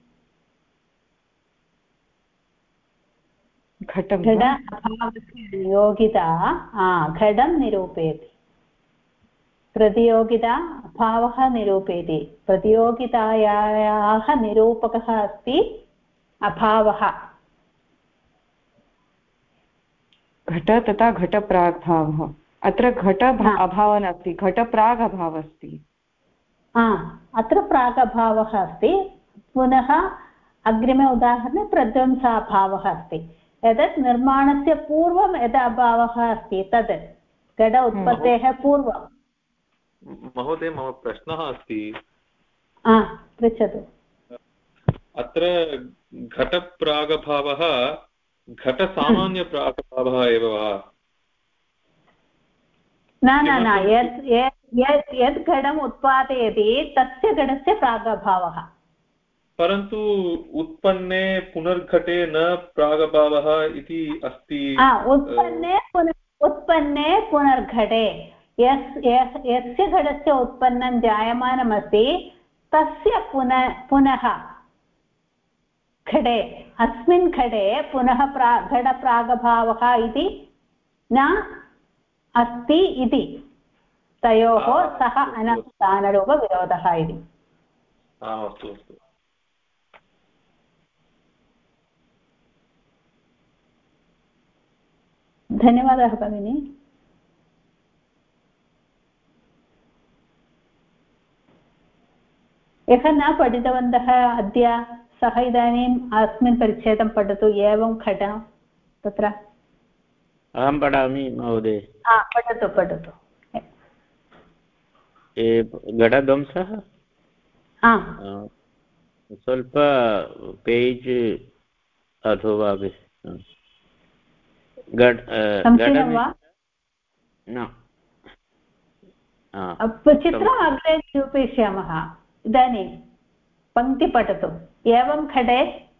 घट अभावस्य अनुयोगिता घटं निरूपयति, प्रतियोगिता अभावः निरूपयति। प्रतियोगितायाः निरूपकः अस्ति अभावः। घट तथा घटप्राग्भावः। अत्र घट अभावः नास्ति, घटप्रागभावः अस्ति। अत्र प्रागभावः अस्ति। पुनः अग्रिमे उदाहरणे प्रध्वंसाभावः अस्ति। एतत् निर्माणस्य पूर्वं यदा अभावः अस्ति तद् घट उत्पत्तेः पूर्वं। महोदय, मम प्रश्नः अस्ति। पृच्छतु। अत्र घटप्रागभावः घटसामान्यप्रागभावः एव वा? न, यत् घटम् उत्पादयति तस्य घटस्य प्रागभावः। परन्तु उत्पन्ने पुनर्घटे न प्रागभावः इति अस्ति। उत्पन्ने पुनर्घटे यस्य घटस्य उत्पन्नं जायमानमस्ति तस्य पुनः घटे, अस्मिन् घटे पुनः घटप्रागभावः इति न अस्ति इति तयोः सः अनवस्थानरूपविरोधः इति। अस्तु अस्तु। धन्यवादः भगिनी। यः न पठितवन्तः अद्य सः इदानीम् अस्मिन् परिच्छेदं पठतु। एवं घट तत्र अहं पठामि महोदय। पठतु। घटध्वंसः ಸ್ವಲ್ಪ पेज् अथवा चित्रम् अग्रे निरूपयिष्यामः। इदानीं पङ्क्ति पठतु। एवं घटे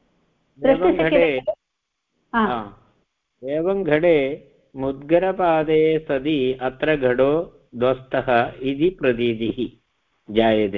एवं घटे मुद्गरपादे सति अत्र घटो ध्वस्तः इति प्रतीतिः जायते।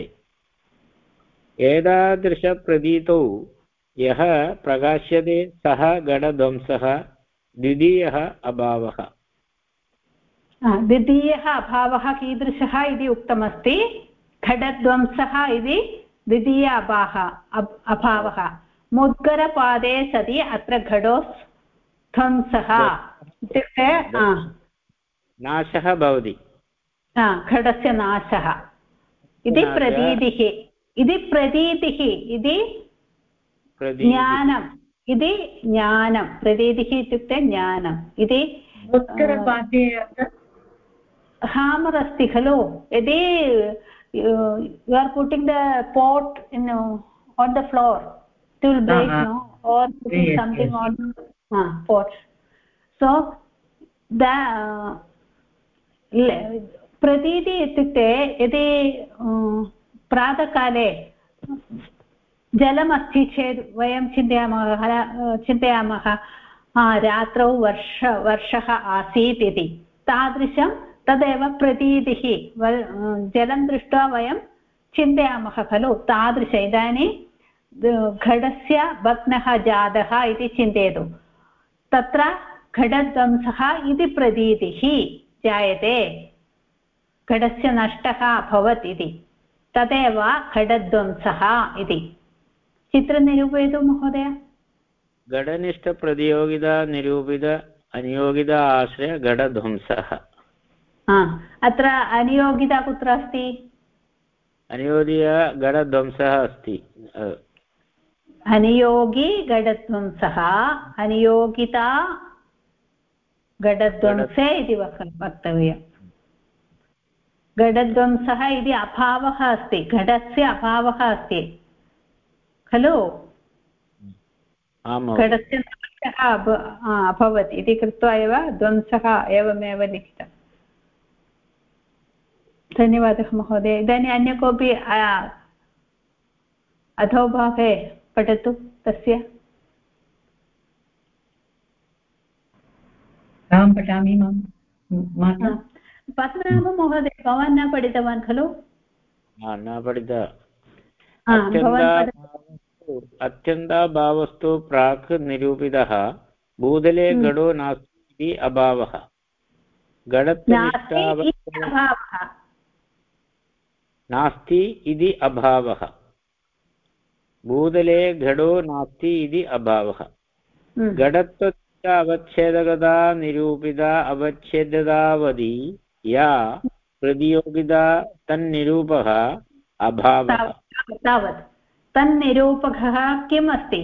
एतादृशप्रतीतौ यः प्रकाश्यते सः घटध्वंसः द्वितीयः अभावः। द्वितीयः अभावः कीदृशः इति उक्तमस्ति। घटध्वंसः इति द्वितीय अभावः। मुद्गरपादे सति अत्र घटो ध्वंसः इत्युक्ते नाशः भवति, घटस्य नाशः इति प्रतीतिः। इति ज्ञानं इति ज्ञानं प्रतीतिः इत्युक्ते ज्ञानम् इति मुद्गरपाते हामर् अस्ति खलु यदि you are putting the pot in on the floor it will break no are putting something on pot so the प्रतीति इत्युक्ते यदि प्रातःकाले जलमस्ति चेत् वयं चिन्तयामः रात्रौ वर्षः आसीत् इति तादृशं तदेव प्रतीतिः जलं दृष्ट्वा वयं चिन्तयामः खलु तादृश इदानीं घटस्य भग्नः जातः इति चिन्तयतु तत्र घटध्वंसः इति प्रतीतिः जायते घटस्य नष्टः अभवत् इति तदेव घटध्वंसः इति चित्रं निरूपयतु महोदय घटनिष्ठप्रतियोगिता निरूपित अनियोगिता आश्रय घटध्वंसः अत्र अनियोगिता कुत्र अस्ति अनियोगिता घटध्वंसः अस्ति अनियोगी घटध्वंसः अनियोगिता घटध्वंसे इति वक्तव्यम् घटध्वंसः इति अभावः अस्ति घटस्य अभावः अस्ति खलु घटस्य नाशः अभवत् इति कृत्वा एव ध्वंसः एवमेव लिखितम् धन्यवादः महोदय इदानीम् अन्य कोऽपि अधोभागे पठतु तस्य अहं पठामि पद्मनाभ महोदय भवान् न पठितवान् खलु न पठितवान् अत्यन्ताभावस्तु प्राक् निरूपितः भूतले घटो नास्ति इति अभावः नास्ति इति अभावः भूतले घटो नास्ति इति अभावः घटत्वस्य अवच्छेदकता निरूपिता अवच्छेद्यतावधि या प्रतियोगिता तन्निरूपः अभावः तावत् तन्निरूपकः किम् अस्ति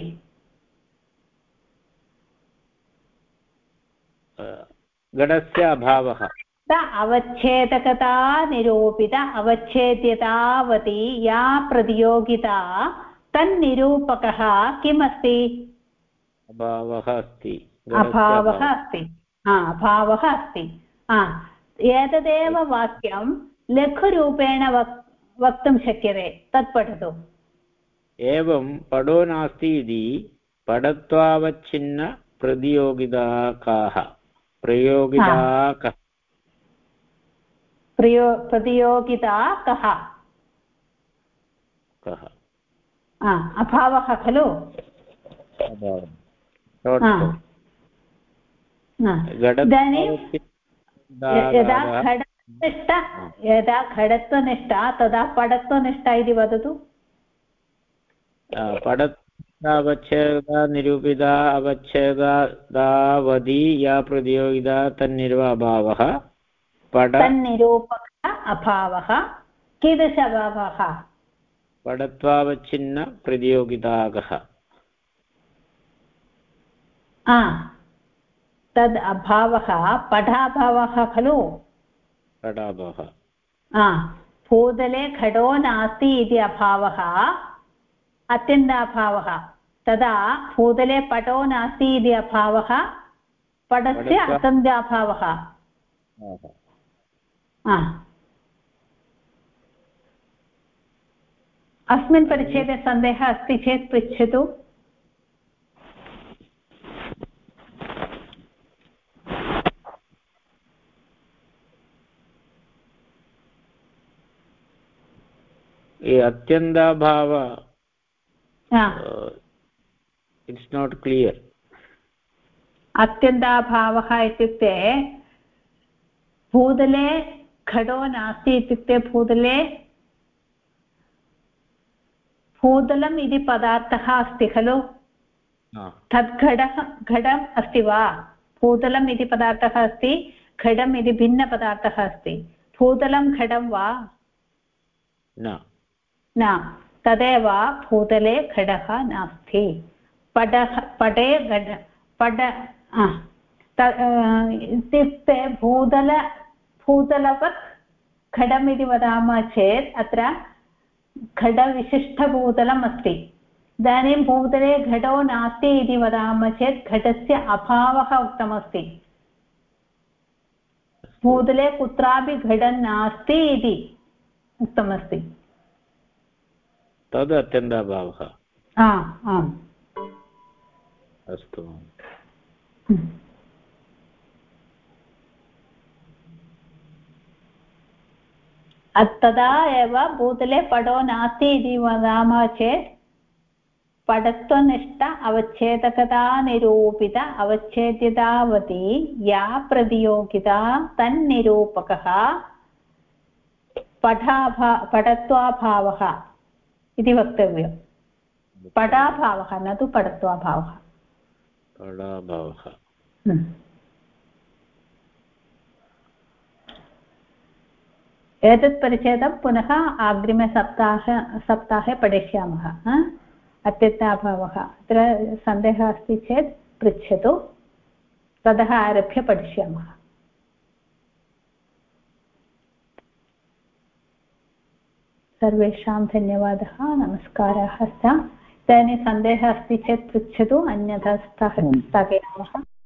घटस्य अभावः अवच्छेदकता निरूपित अवच्छेद्यतावती या प्रतियोगिता तन्निरूपकः किम् अस्ति अभावः अस्ति अभावः अस्ति अभावः अस्ति एतदेव वाक्यं लघुरूपेण वक्तुं शक्यते तत् पठतु एवं पडो नास्ति इति पडत्वावच्छिन्न प्रतियोगिता काः प्रतियोगिता कः अभावः खलु इदानीं यदा घटत्वनिष्ठा तदा पडत्वनिष्ठा इति वदतु पडत्वावच्छेदता निरूपिता अवच्छेदावधि या प्रतियोगिता तन्निरूपकः तन्निरूपकः अभावः कीदृश अभावः पडत्वावच्छिन्न प्रतियोगिताकः तद् अभावः पडाभावः खलु पडाभावः भूतले घटो नास्ति इति अभावः अत्यन्ताभावः तदा भूतले पटो नास्ति इति अभावः पटस्य अत्यन्ताभावः अस्मिन् परिच्छेदे सन्देहः अस्ति चेत् पृच्छतु अत्यन्ताभाव इट्स् नाट् क्लियर् अत्यन्ताभावः इत्युक्ते भूतले घटो नास्ति इत्युक्ते भूतलम् इति पदार्थः अस्ति खलु तद् घटम् अस्ति वा भूतलम् इति पदार्थः अस्ति घटम् इति भिन्नपदार्थः अस्ति भूतलं घटं वा न तदेव भूतले घटः नास्ति पडः पडे घट पड इत्युक्ते भूतलवत् घटमिति वदामः चेत् अत्र घटविशिष्टभूतलम् अस्ति। इदानीं भूतले घटो नास्ति इति वदामः चेत् घटस्य अभावः उक्तमस्ति। भूतले कुत्रापि घटं नास्ति इति उक्तमस्ति। तद् अत्यन्ताभावः। आम् अस्तु। तदा एव भूतले पडो नास्ति इति वदामः चेत् पडत्वनिष्ठ अवच्छेदकता निरूपित अवच्छेद्यतावती या प्रतियोगिता तन्निरूपकः पडत्वाभावः इति वक्तव्यं। पडाभावः न तु पडत्वाभावः। पडाभावः। एतत् परिच्छेदं पुनः अग्रिमे सप्ताहे पठिष्यामः। अत्यन्ताभावः अत्र सन्देहः अस्ति चेत् पृच्छतु, ततः आरभ्य पठिष्यामः। सर्वेषां धन्यवादः, नमस्काराः। इदानीं सन्देहः अस्ति चेत् पृच्छतु, अन्यथा स्थगयामः।